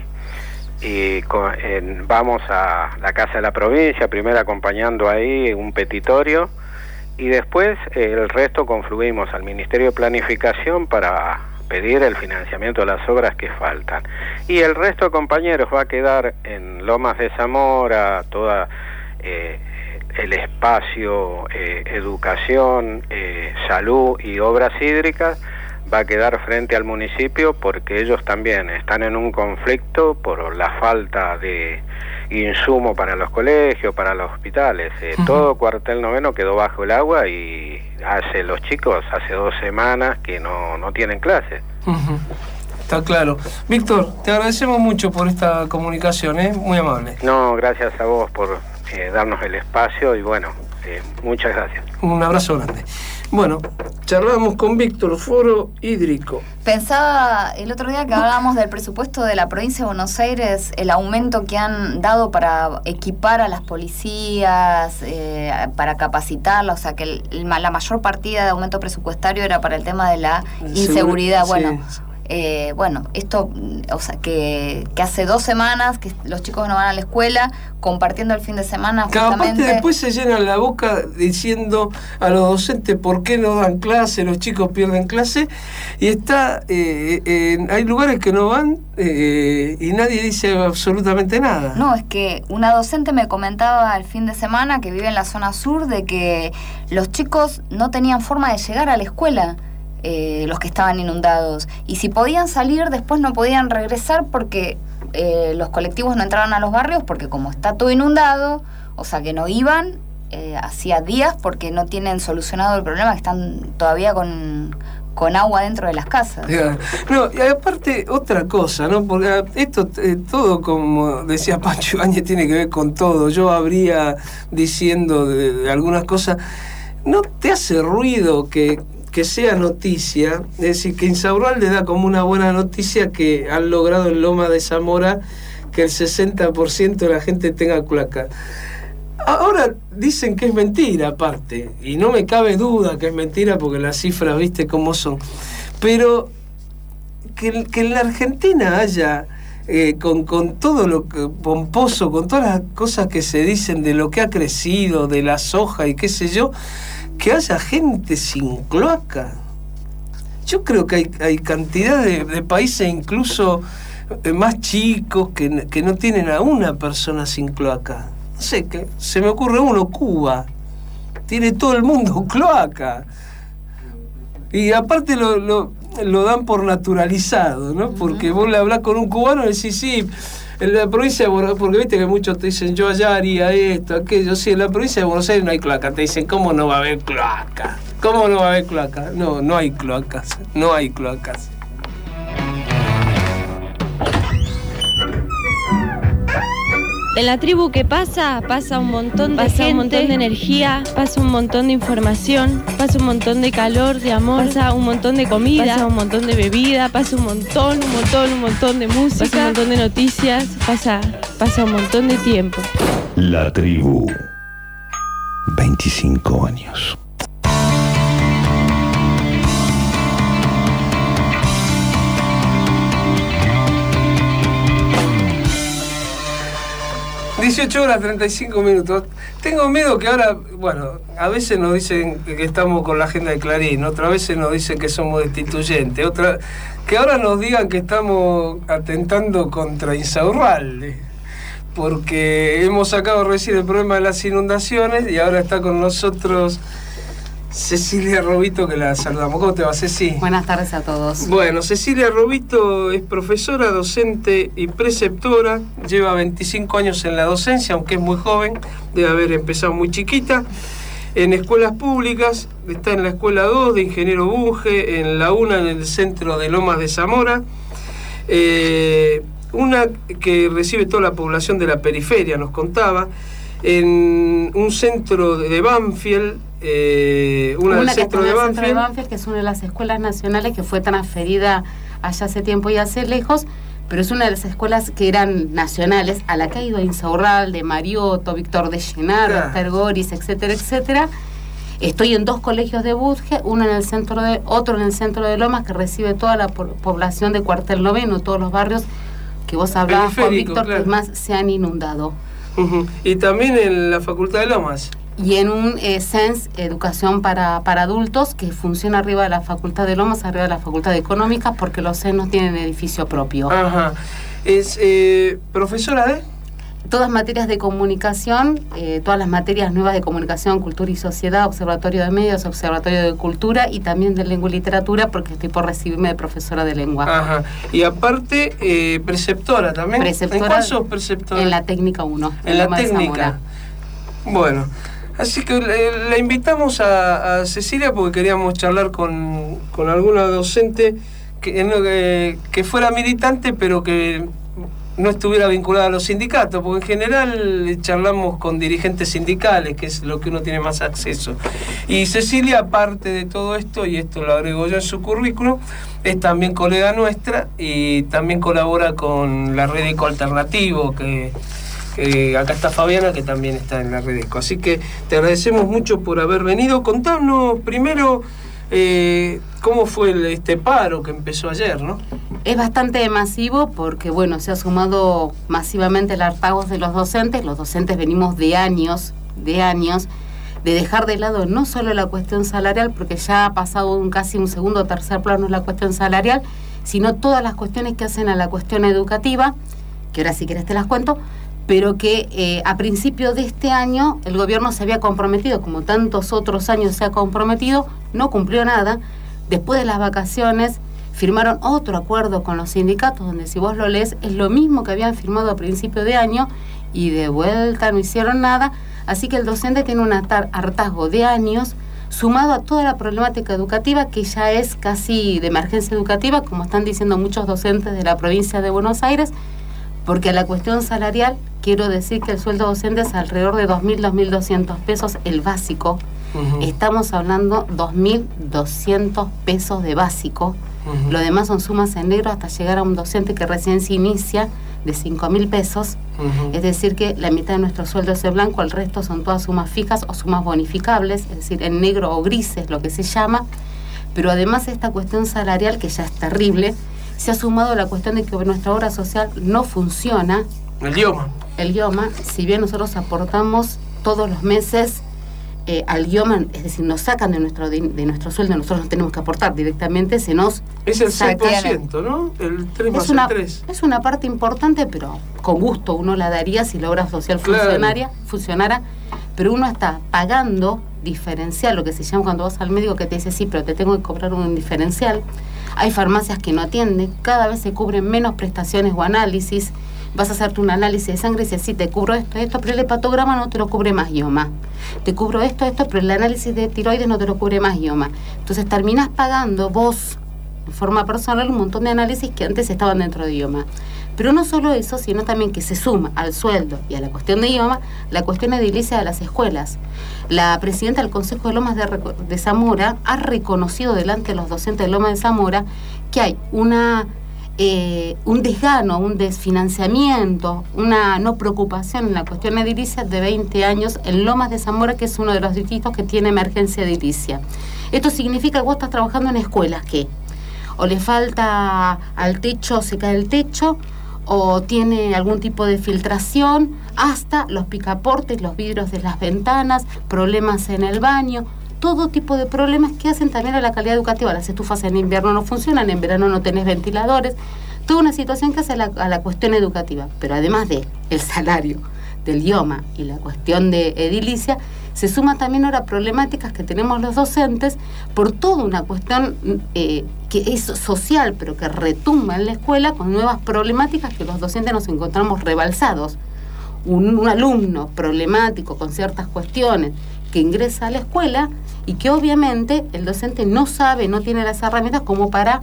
Speaker 13: Y con, eh, vamos a la Casa de la Provincia, primero acompañando ahí un petitorio y después eh, el resto confluimos al Ministerio de Planificación para pedir el financiamiento de las obras que faltan. Y el resto de compañeros va a quedar en Lomas de Zamora, toda eh, el espacio, eh, educación, eh, salud y obras hídricas, va a quedar frente al municipio porque ellos también están en un conflicto por la falta de insumo para los colegios, para los hospitales. Eh, uh-huh. Todo cuartel noveno quedó bajo el agua y hace los chicos hace dos semanas que no, no tienen clases.
Speaker 4: Uh-huh. Está claro. Víctor, te agradecemos mucho por esta comunicación, ¿eh? Muy amable.
Speaker 13: No, gracias a vos por eh, darnos el espacio y bueno, eh, muchas gracias.
Speaker 4: Un abrazo grande. Bueno, charlamos con Víctor, Foro Hídrico.
Speaker 5: Pensaba el otro día que hablábamos del presupuesto de la provincia de Buenos Aires, el aumento que han dado para equipar a las policías, eh, para capacitarlas, o sea que el, la mayor partida de aumento presupuestario era para el tema de la inseguridad. Sí. Bueno, eh, bueno, esto, o sea, que, que hace dos semanas que los chicos no van a la escuela, compartiendo el fin de semana justamente.
Speaker 4: Aparte después se llenan la boca diciendo a los docentes por qué no dan clase, los chicos pierden clase, y está eh, eh, hay lugares que no van eh, y nadie dice absolutamente nada.
Speaker 5: No, es que una docente me comentaba el fin de semana que vive en la zona sur de que los chicos no tenían forma de llegar a la escuela. Eh, los que estaban inundados, y si podían salir después no podían regresar porque eh, los colectivos no entraban a los barrios porque como está todo inundado, o sea que no iban eh, hacía días porque no tienen solucionado el problema, que están todavía con, con agua dentro de las casas.
Speaker 4: No, y aparte otra cosa, ¿no? Porque esto eh, todo, como decía Pancho Ibáñez, tiene que ver con todo. Yo habría diciendo de, de algunas cosas, ¿no te hace ruido que que sea noticia? Es decir, que Insaurralde da como una buena noticia que han logrado en Loma de Zamora que el sesenta por ciento de la gente tenga cloaca. Ahora dicen que es mentira aparte, y no me cabe duda que es mentira porque las cifras, viste cómo son, pero que, que en la Argentina haya eh, con, con todo lo que, pomposo, con todas las cosas que se dicen de lo que ha crecido, de la soja y qué sé yo, que haya gente sin cloaca. Yo creo que hay, hay cantidad de, de países incluso eh, más chicos que, que no tienen a una persona sin cloaca. No sé, que se me ocurre uno, Cuba. Tiene todo el mundo cloaca. Y aparte lo, lo, lo dan por naturalizado, ¿no? Porque vos le hablás con un cubano y decís, sí, en la provincia de Buenos Aires, porque viste que muchos te dicen, yo allá haría esto, aquello, sí, en la provincia de Buenos Aires no hay cloaca. Te dicen, ¿cómo no va a haber cloaca? ¿Cómo no va a haber cloaca? No, no hay cloacas, no hay cloacas.
Speaker 14: En la tribu que pasa, pasa un montón de pasa gente, un montón de energía, pasa un montón de información, pasa un montón de calor, de amor, pasa un montón de comida, pasa un montón de bebida, pasa un montón, un montón, un montón de música, pasa un montón de noticias, pasa, pasa un montón de tiempo.
Speaker 10: La tribu. veinticinco años.
Speaker 4: dieciocho horas treinta y cinco minutos. Tengo miedo que ahora, bueno, a veces nos dicen que estamos con la agenda de Clarín, otras veces nos dicen que somos destituyentes, otra, que ahora nos digan que estamos atentando contra Insaurralde, porque hemos sacado recién el problema de las inundaciones y ahora está con nosotros Cecilia Robito, que la saludamos. ¿Cómo te va, Ceci?
Speaker 15: Buenas tardes a todos.
Speaker 4: Bueno, Cecilia Robito es profesora, docente y preceptora. Lleva veinticinco años en la docencia, aunque es muy joven, debe haber empezado muy chiquita. En escuelas públicas, está en la escuela dos de Ingeniero Bunge, en la una en el centro de Lomas de Zamora. Eh, una que recibe toda la población de la periferia, nos contaba. En un centro de Banfield, eh, una, una del centro de Banfield.
Speaker 15: centro de Banfield, que es una de las escuelas nacionales que fue transferida allá hace tiempo y hace lejos, pero es una de las escuelas que eran nacionales, a la que ha ido Insaurralde, Mariotto, Víctor de Llenaro, ah. Esther Goris, etcétera, etcétera. Estoy en dos colegios de Budge, uno en el centro de, otro en el centro de Lomas, que recibe toda la po- población de Cuartel Noveno, todos los barrios que vos hablabas con Víctor, claro, que más se han inundado.
Speaker 4: Uh-huh. Y también en la Facultad de Lomas.
Speaker 15: Y en un eh, C E N S, Educación para, para Adultos, que funciona arriba de la Facultad de Lomas, arriba de la Facultad de Económicas, porque los C E N no tienen edificio propio.
Speaker 4: Ajá. Es eh, profesora de...
Speaker 15: Todas materias de comunicación, eh, todas las materias nuevas de comunicación, cultura y sociedad, observatorio de medios, observatorio de cultura y también de lengua y literatura, porque estoy por recibirme de profesora de lengua.
Speaker 4: Ajá. Y aparte, eh, preceptora también.
Speaker 15: Preceptora.
Speaker 4: ¿En cuál sos preceptora?
Speaker 15: En la técnica uno.
Speaker 4: En, en la técnica. Bueno, así que le, le invitamos a, a Cecilia porque queríamos charlar con, con alguna docente que, que, que fuera militante, pero que no estuviera vinculada a los sindicatos, porque en general charlamos con dirigentes sindicales, que es lo que uno tiene más acceso. Y Cecilia, aparte de todo esto, y esto lo agrego yo en su currículum, es también colega nuestra y también colabora con la Red Eco Alternativo, que, que acá está Fabiana, que también está en la Red Eco. Así que te agradecemos mucho por haber venido. Contanos primero eh, cómo fue el, este paro que empezó ayer, ¿no?
Speaker 15: Es bastante masivo porque, bueno, se ha sumado masivamente el hartazgo de los docentes. Los docentes venimos de años, de años, de dejar de lado no solo la cuestión salarial, porque ya ha pasado un, casi un segundo o tercer plano la cuestión salarial, sino todas las cuestiones que hacen a la cuestión educativa, que ahora si querés te las cuento, pero que eh, a principio de este año el gobierno se había comprometido, como tantos otros años se ha comprometido, no cumplió nada. Después de las vacaciones firmaron otro acuerdo con los sindicatos, donde si vos lo lees es lo mismo que habían firmado a principio de año y de vuelta no hicieron nada. Así que el docente tiene un hartazgo de años, sumado a toda la problemática educativa, que ya es casi de emergencia educativa, como están diciendo muchos docentes de la provincia de Buenos Aires, porque a la cuestión salarial quiero decir que el sueldo docente es alrededor de dos mil, dos mil doscientos pesos el básico. Uh-huh. Estamos hablando dos mil doscientos pesos de básico. Uh-huh. Lo demás son sumas en negro hasta llegar a un docente que recién se inicia de cinco mil pesos. Uh-huh. Es decir que la mitad de nuestro sueldo es el blanco, el resto son todas sumas fijas o sumas bonificables, es decir, en negro o grises, lo que se llama. Pero además esta cuestión salarial, que ya es terrible, se ha sumado la cuestión de que nuestra obra social no funciona.
Speaker 4: El IOMA.
Speaker 15: El IOMA, si bien nosotros aportamos todos los meses eh, al IOMA, es decir, nos sacan de nuestro de, de nuestro sueldo, nosotros no tenemos que aportar directamente, se nos
Speaker 4: es el seis por ciento, ¿no? El tres más el tres.
Speaker 15: Es una parte importante, pero con gusto uno la daría si la obra social funcionaria, claro. funcionara, pero uno está pagando diferencial, lo que se llama cuando vas al médico que te dice, sí, pero te tengo que cobrar un diferencial. Hay farmacias que no atienden, cada vez se cubren menos prestaciones o análisis. Vas a hacerte un análisis de sangre y dices, sí, te cubro esto, esto, pero el hepatograma no te lo cubre más IOMA. Te cubro esto, esto, pero el análisis de tiroides no te lo cubre más IOMA. Entonces terminás pagando vos, en forma personal, un montón de análisis que antes estaban dentro de IOMA. Pero no solo eso, sino también que se suma al sueldo y a la cuestión de IOMA, la cuestión edilicia de las escuelas. La presidenta del Consejo de Lomas de, de Zamora ha reconocido delante de los docentes de Lomas de Zamora que hay una... Eh, un desgano, un desfinanciamiento, una no preocupación en la cuestión edilicia de veinte años en Lomas de Zamora, que es uno de los distritos que tiene emergencia edilicia. Esto significa que vos estás trabajando en escuelas que o le falta al techo, se cae el techo, o tiene algún tipo de filtración, hasta los picaportes, los vidrios de las ventanas, problemas en el baño, todo tipo de problemas que hacen también a la calidad educativa. Las estufas en invierno no funcionan, en verano no tenés ventiladores, toda una situación que hace a la, a la cuestión educativa. Pero además de el salario, del IOMA y la cuestión de edilicia, se suma también ahora problemáticas que tenemos los docentes por toda una cuestión eh, que es social, pero que retumba en la escuela con nuevas problemáticas que los docentes nos encontramos rebalsados. Un, un alumno problemático con ciertas cuestiones que ingresa a la escuela y que obviamente el docente no sabe, no tiene las herramientas como para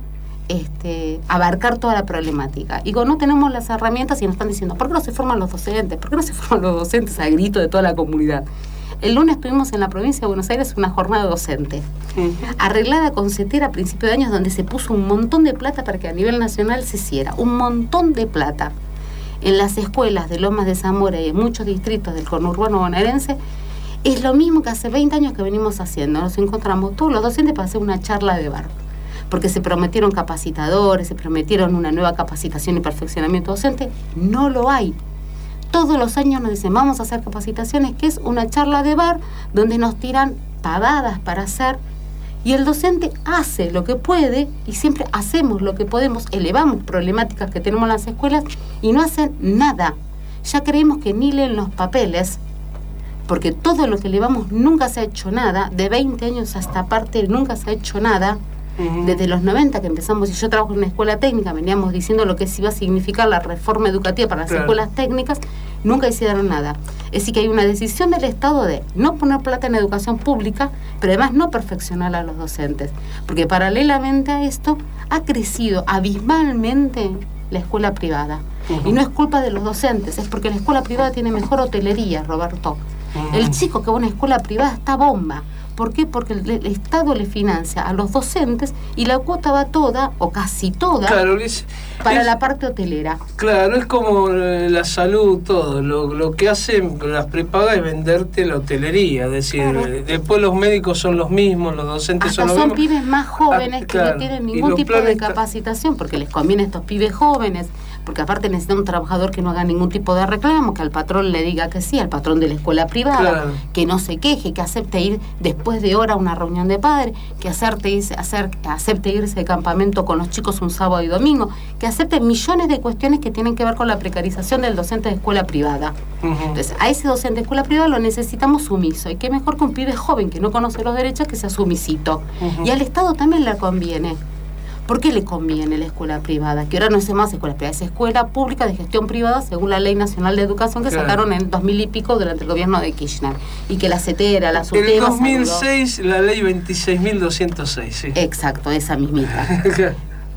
Speaker 15: este, abarcar toda la problemática. Y cuando no tenemos las herramientas y nos están diciendo, ¿por qué no se forman los docentes? ¿Por qué no se forman los docentes a grito de toda la comunidad? El lunes tuvimos en la provincia de Buenos Aires una jornada docente, uh-huh. arreglada con CETERA a principios de años, donde se puso un montón de plata para que a nivel nacional se hiciera, un montón de plata. En las escuelas de Lomas de Zamora y en muchos distritos del conurbano bonaerense, es lo mismo que hace veinte años que venimos haciendo. Nos encontramos todos los docentes para hacer una charla de bar, porque se prometieron capacitadores, se prometieron una nueva capacitación y perfeccionamiento docente. No lo hay. Todos los años nos dicen, vamos a hacer capacitaciones, que es una charla de bar donde nos tiran pavadas para hacer, y el docente hace lo que puede, y siempre hacemos lo que podemos, elevamos problemáticas que tenemos en las escuelas y no hacen nada. Ya creemos que ni leen los papeles, porque todo lo que elevamos nunca se ha hecho nada, de veinte años hasta aparte nunca se ha hecho nada. Uh-huh. Desde los noventa que empezamos, y yo trabajo en una escuela técnica, veníamos diciendo lo que iba a significar la reforma educativa para las claro. escuelas técnicas, nunca hicieron nada. Es decir, que hay una decisión del Estado de no poner plata en educación pública, pero además no perfeccionar a los docentes, porque paralelamente a esto ha crecido abismalmente la escuela privada. Uh-huh. Y no es culpa de los docentes, es porque la escuela privada tiene mejor hotelería, Roberto. Uh-huh. El chico que va a una escuela privada está bomba. ¿Por qué? Porque el, el Estado le financia a los docentes y la cuota va toda, o casi toda, claro, es, para es, la parte hotelera.
Speaker 4: Claro, es como la salud, todo. Lo, lo que hacen las prepagas es venderte la hotelería. Es decir, claro. después los médicos son los mismos, los docentes
Speaker 15: Hasta
Speaker 4: son los
Speaker 15: son
Speaker 4: mismos.
Speaker 15: Son pibes más jóvenes ah, que claro. no tienen ningún tipo de capacitación, porque les conviene a estos pibes jóvenes, porque aparte necesita un trabajador que no haga ningún tipo de reclamo, que al patrón le diga que sí, al patrón de la escuela privada, claro. que no se queje, que acepte ir después de hora a una reunión de padres, que acepte irse, hacer, acepte irse de campamento con los chicos un sábado y domingo, que acepte millones de cuestiones que tienen que ver con la precarización del docente de escuela privada. Uh-huh. Entonces, a ese docente de escuela privada lo necesitamos sumiso, y qué mejor que un pibe joven que no conoce los derechos que sea sumisito. Uh-huh. Y al Estado también le conviene. ¿Por qué le conviene la escuela privada? Que ahora no es más escuela privada, es escuela pública de gestión privada según la Ley Nacional de Educación que claro. sacaron en el dos mil y pico durante el gobierno de Kirchner. Y que la CETERA, la SUTEBA...
Speaker 4: En el dos mil seis, la Ley veintiséis mil doscientos seis, sí.
Speaker 15: Exacto, esa mismita. eh,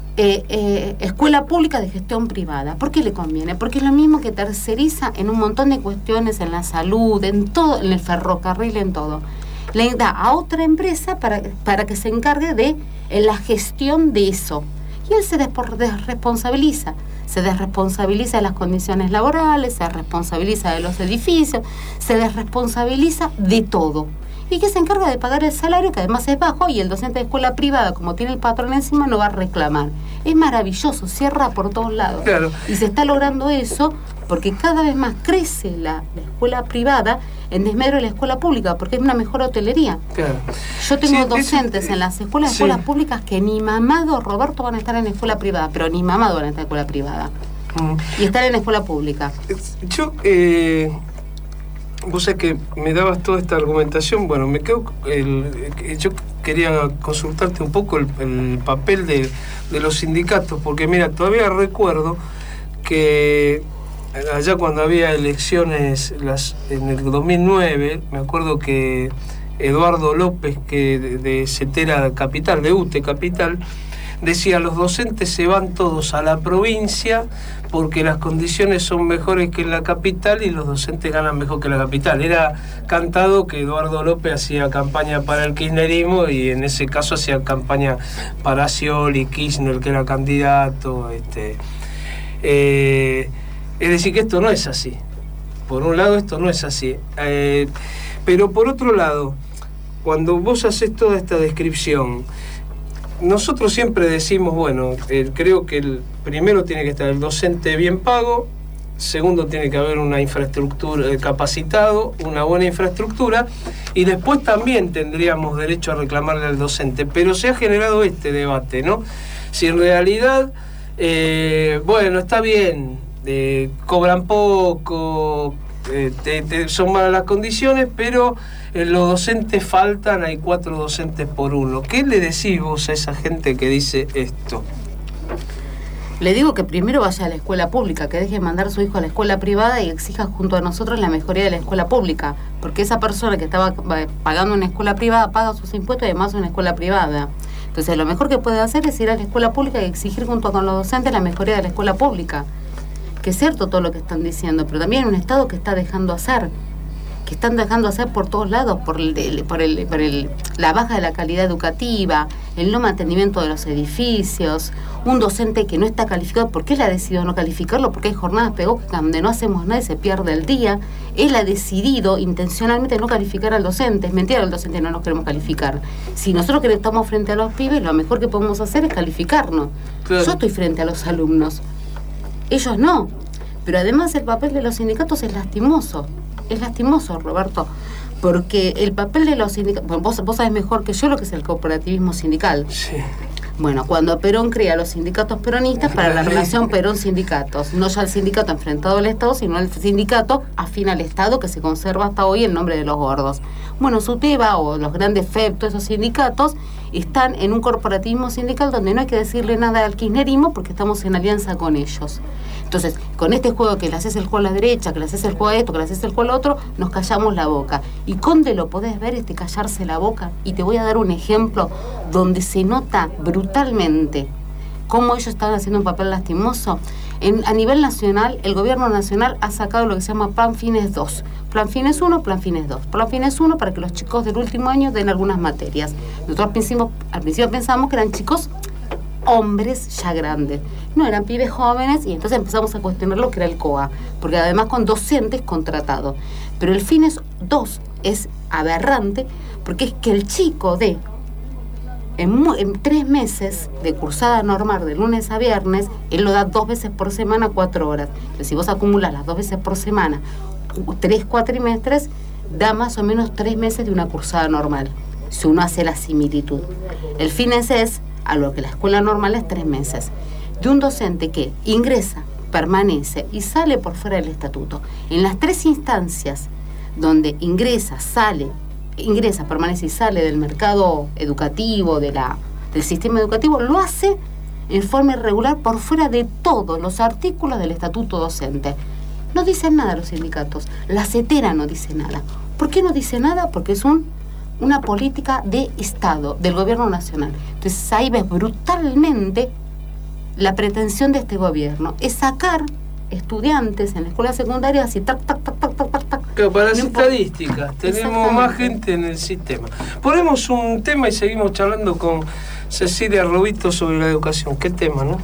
Speaker 15: eh, escuela pública de gestión privada. ¿Por qué le conviene? Porque es lo mismo que terceriza en un montón de cuestiones, en la salud, en todo, en el ferrocarril, en todo. Le da a otra empresa para, para que se encargue de en la gestión de eso. Y él se desresponsabiliza. Se desresponsabiliza de las condiciones laborales, se responsabiliza de los edificios, se desresponsabiliza de todo. Y que se encarga de pagar el salario, que además es bajo, y el docente de escuela privada, como tiene el patrón encima, no va a reclamar. Es maravilloso, cierra por todos lados. Claro. Y se está logrando eso porque cada vez más crece la, la escuela privada en desmedro de la escuela pública, porque es una mejor hotelería. Claro. Yo tengo sí, docentes es, en las escuelas, sí. escuelas públicas que ni mamado, Roberto, van a estar en la escuela privada, pero ni mamado van a estar en la escuela privada. Mm. Y estar en la escuela pública.
Speaker 4: Yo... Eh... vos sabés que me dabas toda esta argumentación, bueno, me quedo, el, yo quería consultarte un poco el, el papel de, de los sindicatos, porque mira, todavía recuerdo que allá cuando había elecciones las, en el dos mil nueve, me acuerdo que Eduardo López, que de, de Cetera Capital, de U T E Capital, decía: los docentes se van todos a la provincia porque las condiciones son mejores que en la capital y los docentes ganan mejor que en la capital. Era cantado que Eduardo López hacía campaña para el kirchnerismo y en ese caso hacía campaña para Scioli, Kirchner, que era candidato. Este, eh, es decir, que esto no es así. Por un lado, esto no es así. Eh, pero por otro lado, cuando vos haces toda esta descripción, nosotros siempre decimos, bueno, eh, creo que el primero tiene que estar el docente bien pago, segundo tiene que haber una infraestructura, eh, capacitado, una buena infraestructura, y después también tendríamos derecho a reclamarle al docente. Pero se ha generado este debate, ¿no? Si en realidad, eh, bueno, está bien, eh, cobran poco, eh, te, te, son malas las condiciones, pero los docentes faltan, hay cuatro docentes por uno. ¿Qué le decís vos a esa gente que dice esto?
Speaker 15: Le digo que primero vaya a la escuela pública, que deje de mandar a su hijo a la escuela privada y exija junto a nosotros la mejoría de la escuela pública, porque esa persona que estaba pagando una escuela privada paga sus impuestos y además una escuela privada. Entonces lo mejor que puede hacer es ir a la escuela pública y exigir junto con los docentes la mejoría de la escuela pública. Que es cierto todo lo que están diciendo, pero también hay un Estado que está dejando hacer, que están dejando hacer por todos lados, por, el, por, el, por el, la baja de la calidad educativa, el no mantenimiento de los edificios, un docente que no está calificado. ¿Por qué él ha decidido no calificarlo? Porque hay jornadas pedagógicas donde no hacemos nada y se pierde el día. Él ha decidido intencionalmente no calificar al docente. Es mentira que el docente no nos queremos calificar. Si nosotros que estamos frente a los pibes, lo mejor que podemos hacer es calificarnos. Claro. Yo estoy frente a los alumnos, ellos no. Pero además el papel de los sindicatos es lastimoso. Es lastimoso, Roberto, porque el papel de los sindicatos... Bueno, vos, vos sabés mejor que yo lo que es el cooperativismo sindical.
Speaker 4: Sí.
Speaker 15: Bueno, cuando Perón crea los sindicatos peronistas para la relación Perón-sindicatos, no ya el sindicato enfrentado al Estado, sino el sindicato afín al Estado, que se conserva hasta hoy en nombre de los gordos. Bueno, SUTEBA o los grandes F E P, todos esos sindicatos, están en un corporativismo sindical donde no hay que decirle nada al kirchnerismo porque estamos en alianza con ellos. Entonces, con este juego que le haces el juego a la derecha, que le haces el juego a esto, que le haces el juego al otro, nos callamos la boca. Y Conde lo podés ver, este callarse la boca. Y te voy a dar un ejemplo donde se nota brutalmente cómo ellos están haciendo un papel lastimoso. En, a nivel nacional, el gobierno nacional ha sacado lo que se llama Plan Fines dos. Plan Fines uno, Plan Fines dos. Plan Fines uno para que los chicos del último año den algunas materias. Nosotros pensamos, al principio pensamos que eran chicos hombres ya grandes. No, eran pibes jóvenes y entonces empezamos a cuestionar lo que era el C O A, porque además con docentes contratados. Pero el Fines dos es aberrante porque es que el chico de en, en tres meses de cursada normal de lunes a viernes, él lo da dos veces por semana, cuatro horas. Pero si vos acumulas las dos veces por semana, tres cuatrimestres, da más o menos tres meses de una cursada normal, si uno hace la similitud. El Fines es a lo que la escuela normal es tres meses, de un docente que ingresa, permanece y sale por fuera del estatuto. En las tres instancias donde ingresa, sale, ingresa, permanece y sale del mercado educativo, de la, del sistema educativo, lo hace en forma irregular por fuera de todos los artículos del estatuto docente. No dicen nada los sindicatos, la CETERA no dice nada. ¿Por qué no dice nada? Porque es un una política de Estado, del gobierno nacional. Entonces ahí ves brutalmente la pretensión de este gobierno, es sacar estudiantes en la escuela secundaria así, tac, tac, tac, tac, tac, tac, tac.
Speaker 4: Claro, para las no estadísticas, tenemos más gente en el sistema. Ponemos un tema y seguimos charlando con Cecilia Robito sobre la educación. ¿Qué tema, no?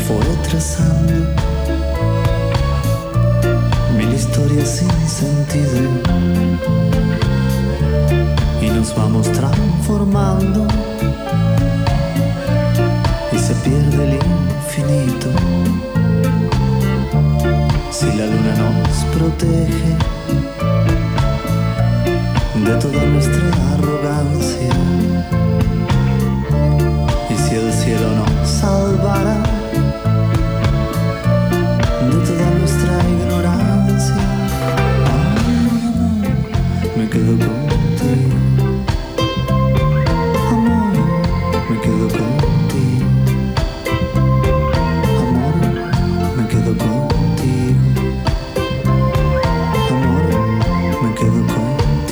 Speaker 16: fue trazando mil historias sin sentido y nos vamos transformando y se pierde el infinito. Si la luna nos protege de toda nuestra arrogancia y si el cielo nos salvará de toda nuestra ignorancia, amor, me quedo contigo, amor, me quedo contigo, amor, me quedo contigo, amor, me quedo contigo.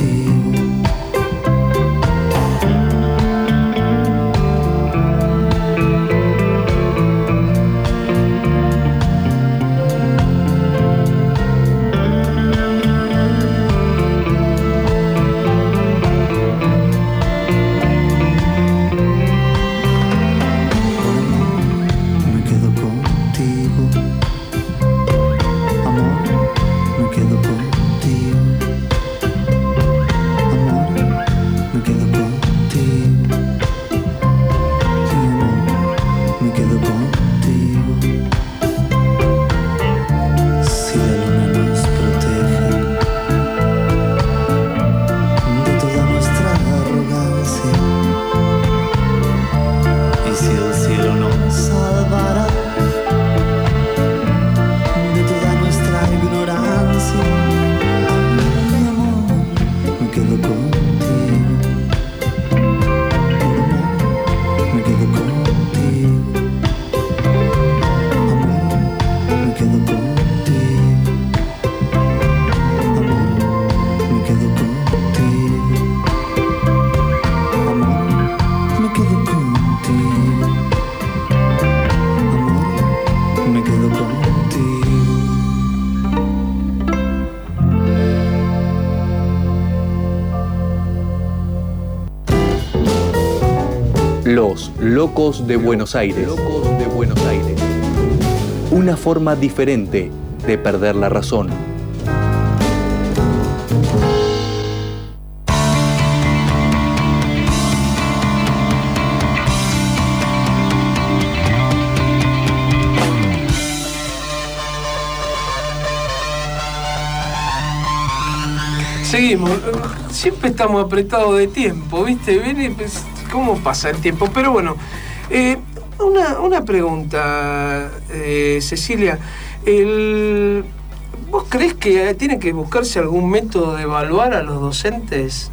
Speaker 2: Los Locos de Buenos Aires. Locos de Buenos Aires. Una forma diferente de perder la razón.
Speaker 4: Seguimos. Siempre estamos apretados de tiempo, ¿viste? Viene, pues, ¿cómo pasa el tiempo? Pero bueno, eh, una, una pregunta, eh, Cecilia. El, ¿Vos creés que tiene que buscarse algún método de evaluar a los docentes?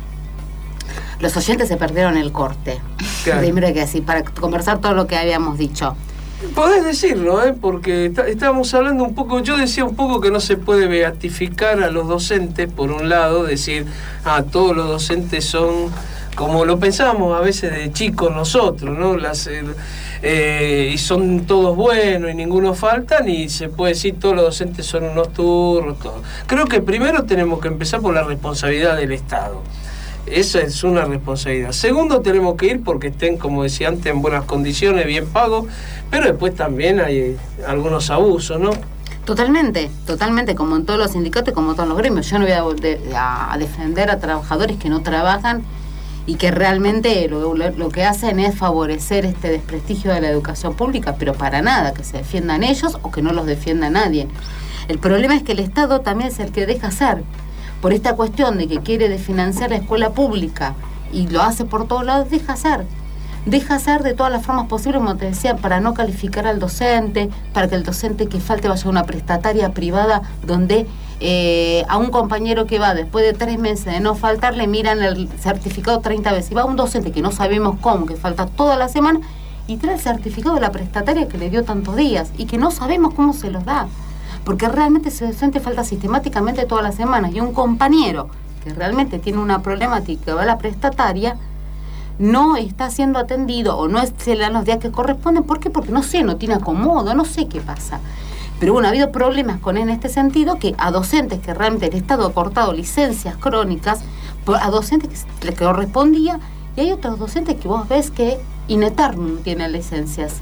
Speaker 15: Los oyentes se perdieron el corte. Claro. Primero que así, para conversar todo lo que habíamos dicho.
Speaker 4: Podés decirlo, ¿eh? Porque está, estábamos hablando un poco, yo decía un poco que no se puede beatificar a los docentes, por un lado, decir, ah, todos los docentes son como lo pensábamos a veces de chicos nosotros, ¿no? Las, eh, eh, y son todos buenos y ninguno falta, ni se puede decir todos los docentes son unos turros, todo. Creo que primero tenemos que empezar por la responsabilidad del Estado. Esa es una responsabilidad. Segundo, tenemos que ir porque estén, como decía antes, en buenas condiciones, bien pagos, pero después también hay algunos abusos, ¿no?
Speaker 15: Totalmente, totalmente, como en todos los sindicatos, como en todos los gremios. Yo no voy a, de, a defender a trabajadores que no trabajan y que realmente lo, lo, lo que hacen es favorecer este desprestigio de la educación pública, pero para nada, que se defiendan ellos o que no los defienda nadie. El problema es que el Estado también es el que deja hacer. Por esta cuestión de que quiere desfinanciar la escuela pública y lo hace por todos lados, deja hacer. Deja hacer de todas las formas posibles, como te decía, para no calificar al docente, para que el docente que falte vaya a una prestataria privada donde eh, a un compañero que va después de tres meses de no faltar le miran el certificado treinta veces. Y va un docente que no sabemos cómo, que falta toda la semana y trae el certificado de la prestataria que le dio tantos días y que no sabemos cómo se los da. Porque realmente ese docente falta sistemáticamente todas las semanas y un compañero que realmente tiene una problemática va a la prestataria no está siendo atendido o no se le dan los días que corresponden. ¿Por qué? Porque no sé, no tiene acomodo, no sé qué pasa. Pero bueno, ha habido problemas con en este sentido que a docentes que realmente el Estado ha cortado licencias crónicas, a docentes que les correspondía, y hay otros docentes que vos ves que in eternum tienen licencias.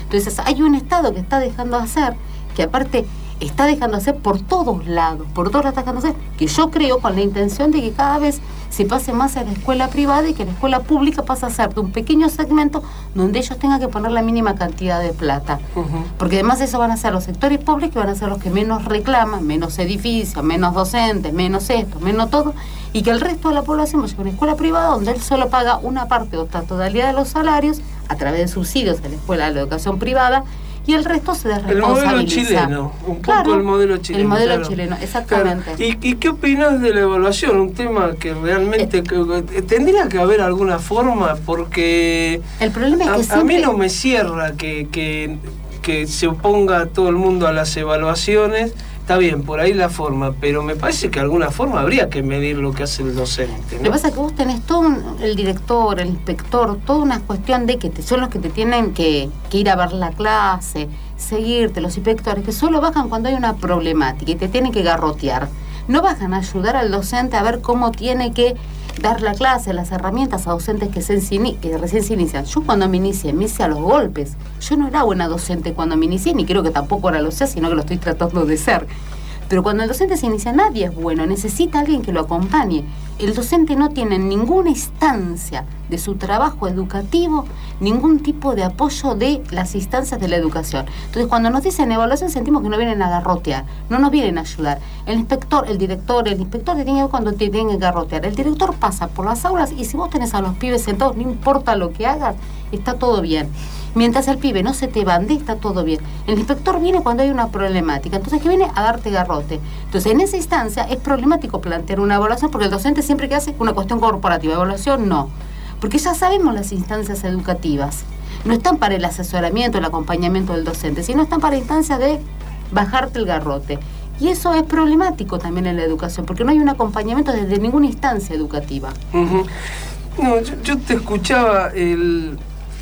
Speaker 15: Entonces hay un Estado que está dejando de hacer, que aparte está dejando de hacer por todos lados, por todos lados está dejando de hacer, que yo creo con la intención de que cada vez se pase más a la escuela privada y que la escuela pública pase a ser de un pequeño segmento donde ellos tengan que poner la mínima cantidad de plata. Uh-huh. Porque además eso van a ser los sectores pobres que van a ser los que menos reclaman, menos edificios, menos docentes, menos esto, menos todo, y que el resto de la población vaya a una escuela privada donde él solo paga una parte o la totalidad de los salarios a través de subsidios de la escuela de la educación privada, y el resto se desresponsabiliza.
Speaker 4: El modelo chileno, un poco
Speaker 15: claro,
Speaker 4: el modelo chileno.
Speaker 15: El modelo
Speaker 4: claro.
Speaker 15: chileno, exactamente.
Speaker 4: Claro. ¿Y, ¿Y qué opinas de la evaluación? Un tema que realmente... Eh, que, tendría que haber alguna forma, porque...
Speaker 15: El problema es que
Speaker 4: a,
Speaker 15: siempre...
Speaker 4: a mí no me cierra que, que, que se oponga todo el mundo a las evaluaciones. Está bien, por ahí la forma, pero me parece que de alguna forma habría que medir lo que hace el docente, ¿no?
Speaker 15: Lo que pasa es que vos tenés todo un, el director, el inspector, toda una cuestión de que te, son los que te tienen que, que ir a ver la clase, seguirte, los inspectores, que solo bajan cuando hay una problemática y te tienen que garrotear. No bajan a ayudar al docente a ver cómo tiene que dar la clase, las herramientas a docentes que, se ensini, que recién se inician. Yo cuando me inicié, me hice a los golpes. Yo no era buena docente cuando me inicié, ni creo que tampoco ahora lo sea, sino que lo estoy tratando de ser. Pero cuando el docente se inicia, nadie es bueno, necesita a alguien que lo acompañe. El docente no tiene en ninguna instancia de su trabajo educativo ningún tipo de apoyo de las instancias de la educación. Entonces, cuando nos dicen evaluación, sentimos que no vienen a garrotear, no nos vienen a ayudar. El inspector, el director, el inspector te tiene que ver cuando te tienen que garrotear. El director pasa por las aulas y si vos tenés a los pibes sentados, no importa lo que hagas, está todo bien. Mientras el pibe no se te bande, está todo bien. El inspector viene cuando hay una problemática, entonces que viene a darte garrote. Entonces, en esa instancia es problemático plantear una evaluación porque el docente siempre que hace una cuestión corporativa, evaluación no. Porque ya sabemos las instancias educativas. No están para el asesoramiento, el acompañamiento del docente, sino están para instancias de bajarte el garrote. Y eso es problemático también en la educación, porque no hay un acompañamiento desde ninguna instancia educativa.
Speaker 4: Uh-huh. No, yo, yo te escuchaba el...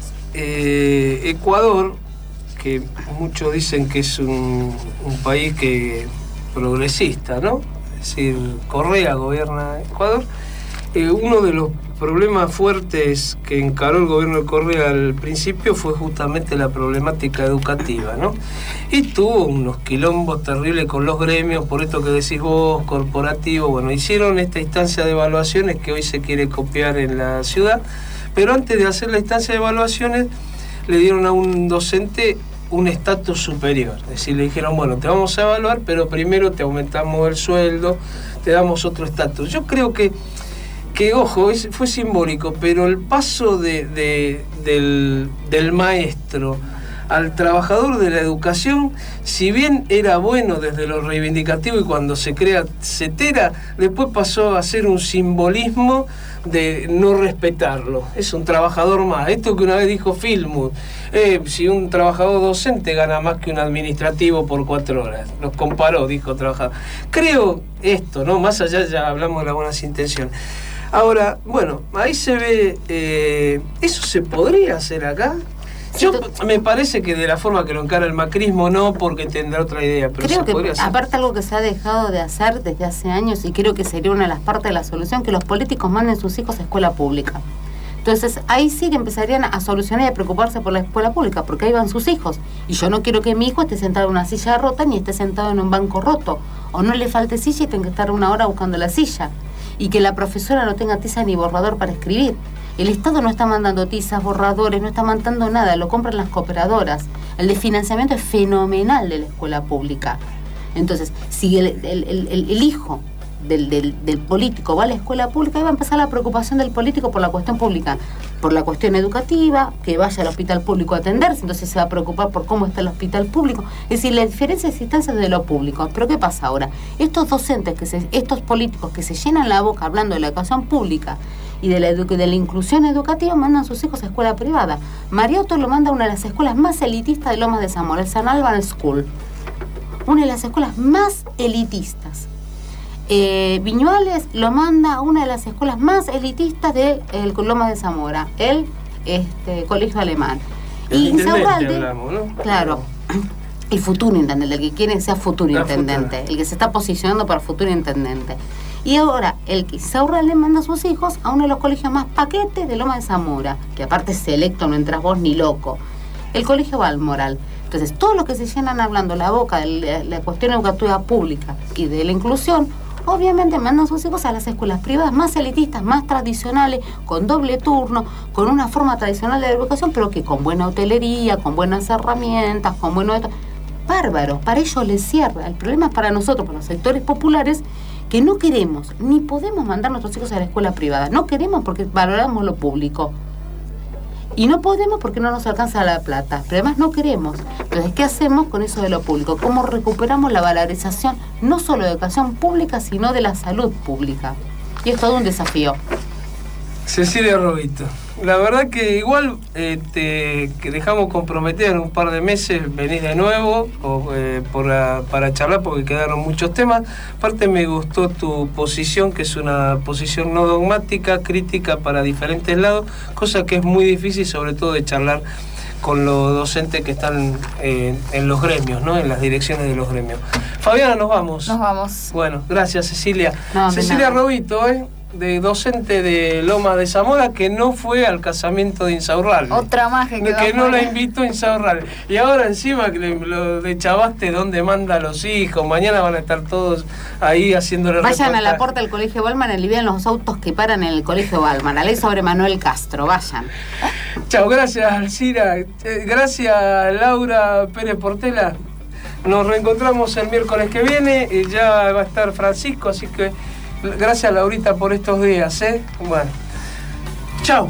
Speaker 4: Eh, Ecuador, que muchos dicen que es un, un país que progresista, ¿no? Es decir, Correa gobierna Ecuador. Eh, uno de los problemas fuertes que encaró el gobierno de Correa al principio fue justamente la problemática educativa, ¿no? Y tuvo unos quilombos terribles con los gremios, por esto que decís vos, corporativo. Bueno, hicieron esta instancia de evaluaciones que hoy se quiere copiar en la ciudad. Pero antes de hacer la instancia de evaluaciones, le dieron a un docente un estatus superior. Es decir, le dijeron, bueno, te vamos a evaluar, pero primero te aumentamos el sueldo, te damos otro estatus. Yo creo que, que ojo, es, fue simbólico, pero el paso de, de, del, del maestro al trabajador de la educación, si bien era bueno desde lo reivindicativo y cuando se crea CETERA, después pasó a ser un simbolismo de no respetarlo. Es un trabajador más. Esto que una vez dijo Filmus, eh, si un trabajador docente gana más que un administrativo por cuatro horas. Los comparó, dijo trabajador. Creo esto, ¿no? Más allá ya hablamos de las buenas intenciones. Ahora, bueno, ahí se ve, eh, ¿eso se podría hacer acá? Yo me parece que de la forma que lo encara el macrismo no, porque tendrá otra idea, pero
Speaker 15: creo
Speaker 4: se
Speaker 15: que
Speaker 4: podría hacer.
Speaker 15: Aparte algo que se ha dejado de hacer desde hace años y creo que sería una de las partes de la solución, que los políticos manden sus hijos a escuela pública. Entonces ahí sí que empezarían a solucionar y a preocuparse por la escuela pública, porque ahí van sus hijos. Y yo no quiero que mi hijo esté sentado en una silla rota ni esté sentado en un banco roto, o no le falte silla y tenga que estar una hora buscando la silla, y que la profesora no tenga tiza ni borrador para escribir. El Estado no está mandando tizas, borradores, no está mandando nada, lo compran las cooperadoras. El desfinanciamiento es fenomenal de la escuela pública. Entonces, si el, el, el, el hijo del, del, del político va a la escuela pública, ahí va a empezar la preocupación del político por la cuestión pública, por la cuestión educativa, que vaya al hospital público a atenderse, entonces se va a preocupar por cómo está el hospital público. Es decir, la diferencia de instancias de lo público. Pero ¿qué pasa ahora? Estos docentes, que se, estos políticos que se llenan la boca hablando de la educación pública y de la, de la inclusión educativa, mandan a sus hijos a escuela privada. Mariotto lo manda a una de las escuelas más elitistas de Lomas de Zamora, el San Álvaro School. Una de las escuelas más elitistas. Eh, Viñuales lo manda a una de las escuelas más elitistas de el Lomas de Zamora, el este, Colegio Alemán.
Speaker 4: El
Speaker 15: y Insaurralde,
Speaker 4: hablamos, ¿no?
Speaker 15: Claro, el futuro intendente, el que quiere que sea futuro
Speaker 4: La
Speaker 15: intendente,
Speaker 4: futura.
Speaker 15: el que se está posicionando para futuro intendente. Y ahora, el que Insaurralde manda a sus hijos a uno de los colegios más paquetes de Lomas de Zamora, que aparte es selecto, no entras vos ni loco. El colegio Balmoral. Entonces, todos los que se llenan hablando la boca de la, la cuestión educativa pública y de la inclusión, obviamente mandan a sus hijos a las escuelas privadas más elitistas, más tradicionales, con doble turno, con una forma tradicional de educación, pero que con buena hotelería, con buenas herramientas, con buenos... Bárbaro, para ellos les cierra. El problema es para nosotros, para los sectores populares, que no queremos, ni podemos mandar a nuestros hijos a la escuela privada. No queremos porque valoramos lo público. Y no podemos porque no nos alcanza la plata. Pero además no queremos. Entonces, ¿qué hacemos con eso de lo público? ¿Cómo recuperamos la valorización no solo de educación pública, sino de la salud pública? Y es todo un desafío.
Speaker 4: Cecilia Robito, la verdad que igual eh, te que dejamos comprometer un par de meses, venís de nuevo o, eh, por la, para charlar porque quedaron muchos temas. Aparte me gustó tu posición, que es una posición no dogmática, crítica para diferentes lados, cosa que es muy difícil, sobre todo de charlar con los docentes que están eh, en los gremios, ¿no? En las direcciones de los gremios. Fabiana, nos vamos.
Speaker 5: Nos vamos.
Speaker 4: Bueno, gracias Cecilia.
Speaker 5: No,
Speaker 4: Cecilia Robito, ¿eh? de docente de Loma de Zamora, que no fue al casamiento de Insaurralde.
Speaker 5: Otra más que quedó
Speaker 4: Que no
Speaker 5: fuera.
Speaker 4: la invitó Insaurralde. Y ahora encima que le, lo de Chavaste, dónde manda a los hijos. Mañana van a estar todos ahí haciéndole
Speaker 15: Vayan
Speaker 4: reportaje.
Speaker 15: a la puerta del colegio Balman y vean los autos que paran en el colegio Balman. La ley sobre Manuel Castro, vayan.
Speaker 4: Chao, gracias Alcira. Eh, Gracias Laura Pérez Portela. Nos reencontramos el miércoles que viene y ya va a estar Francisco, así que gracias Laurita por estos días, ¿eh? Bueno. Chao.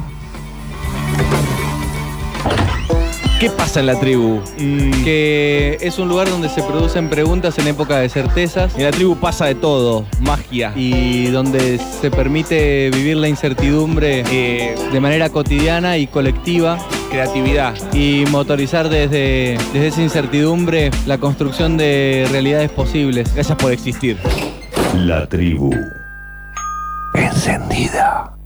Speaker 2: ¿Qué pasa en la tribu? Mm. Que es un lugar donde se producen preguntas en época de certezas. En la tribu pasa de todo, magia. Y donde se permite vivir la incertidumbre eh, de manera cotidiana y colectiva. Creatividad. Y motorizar desde, desde esa incertidumbre la construcción de realidades posibles. Gracias por existir.
Speaker 10: La tribu. Encendida.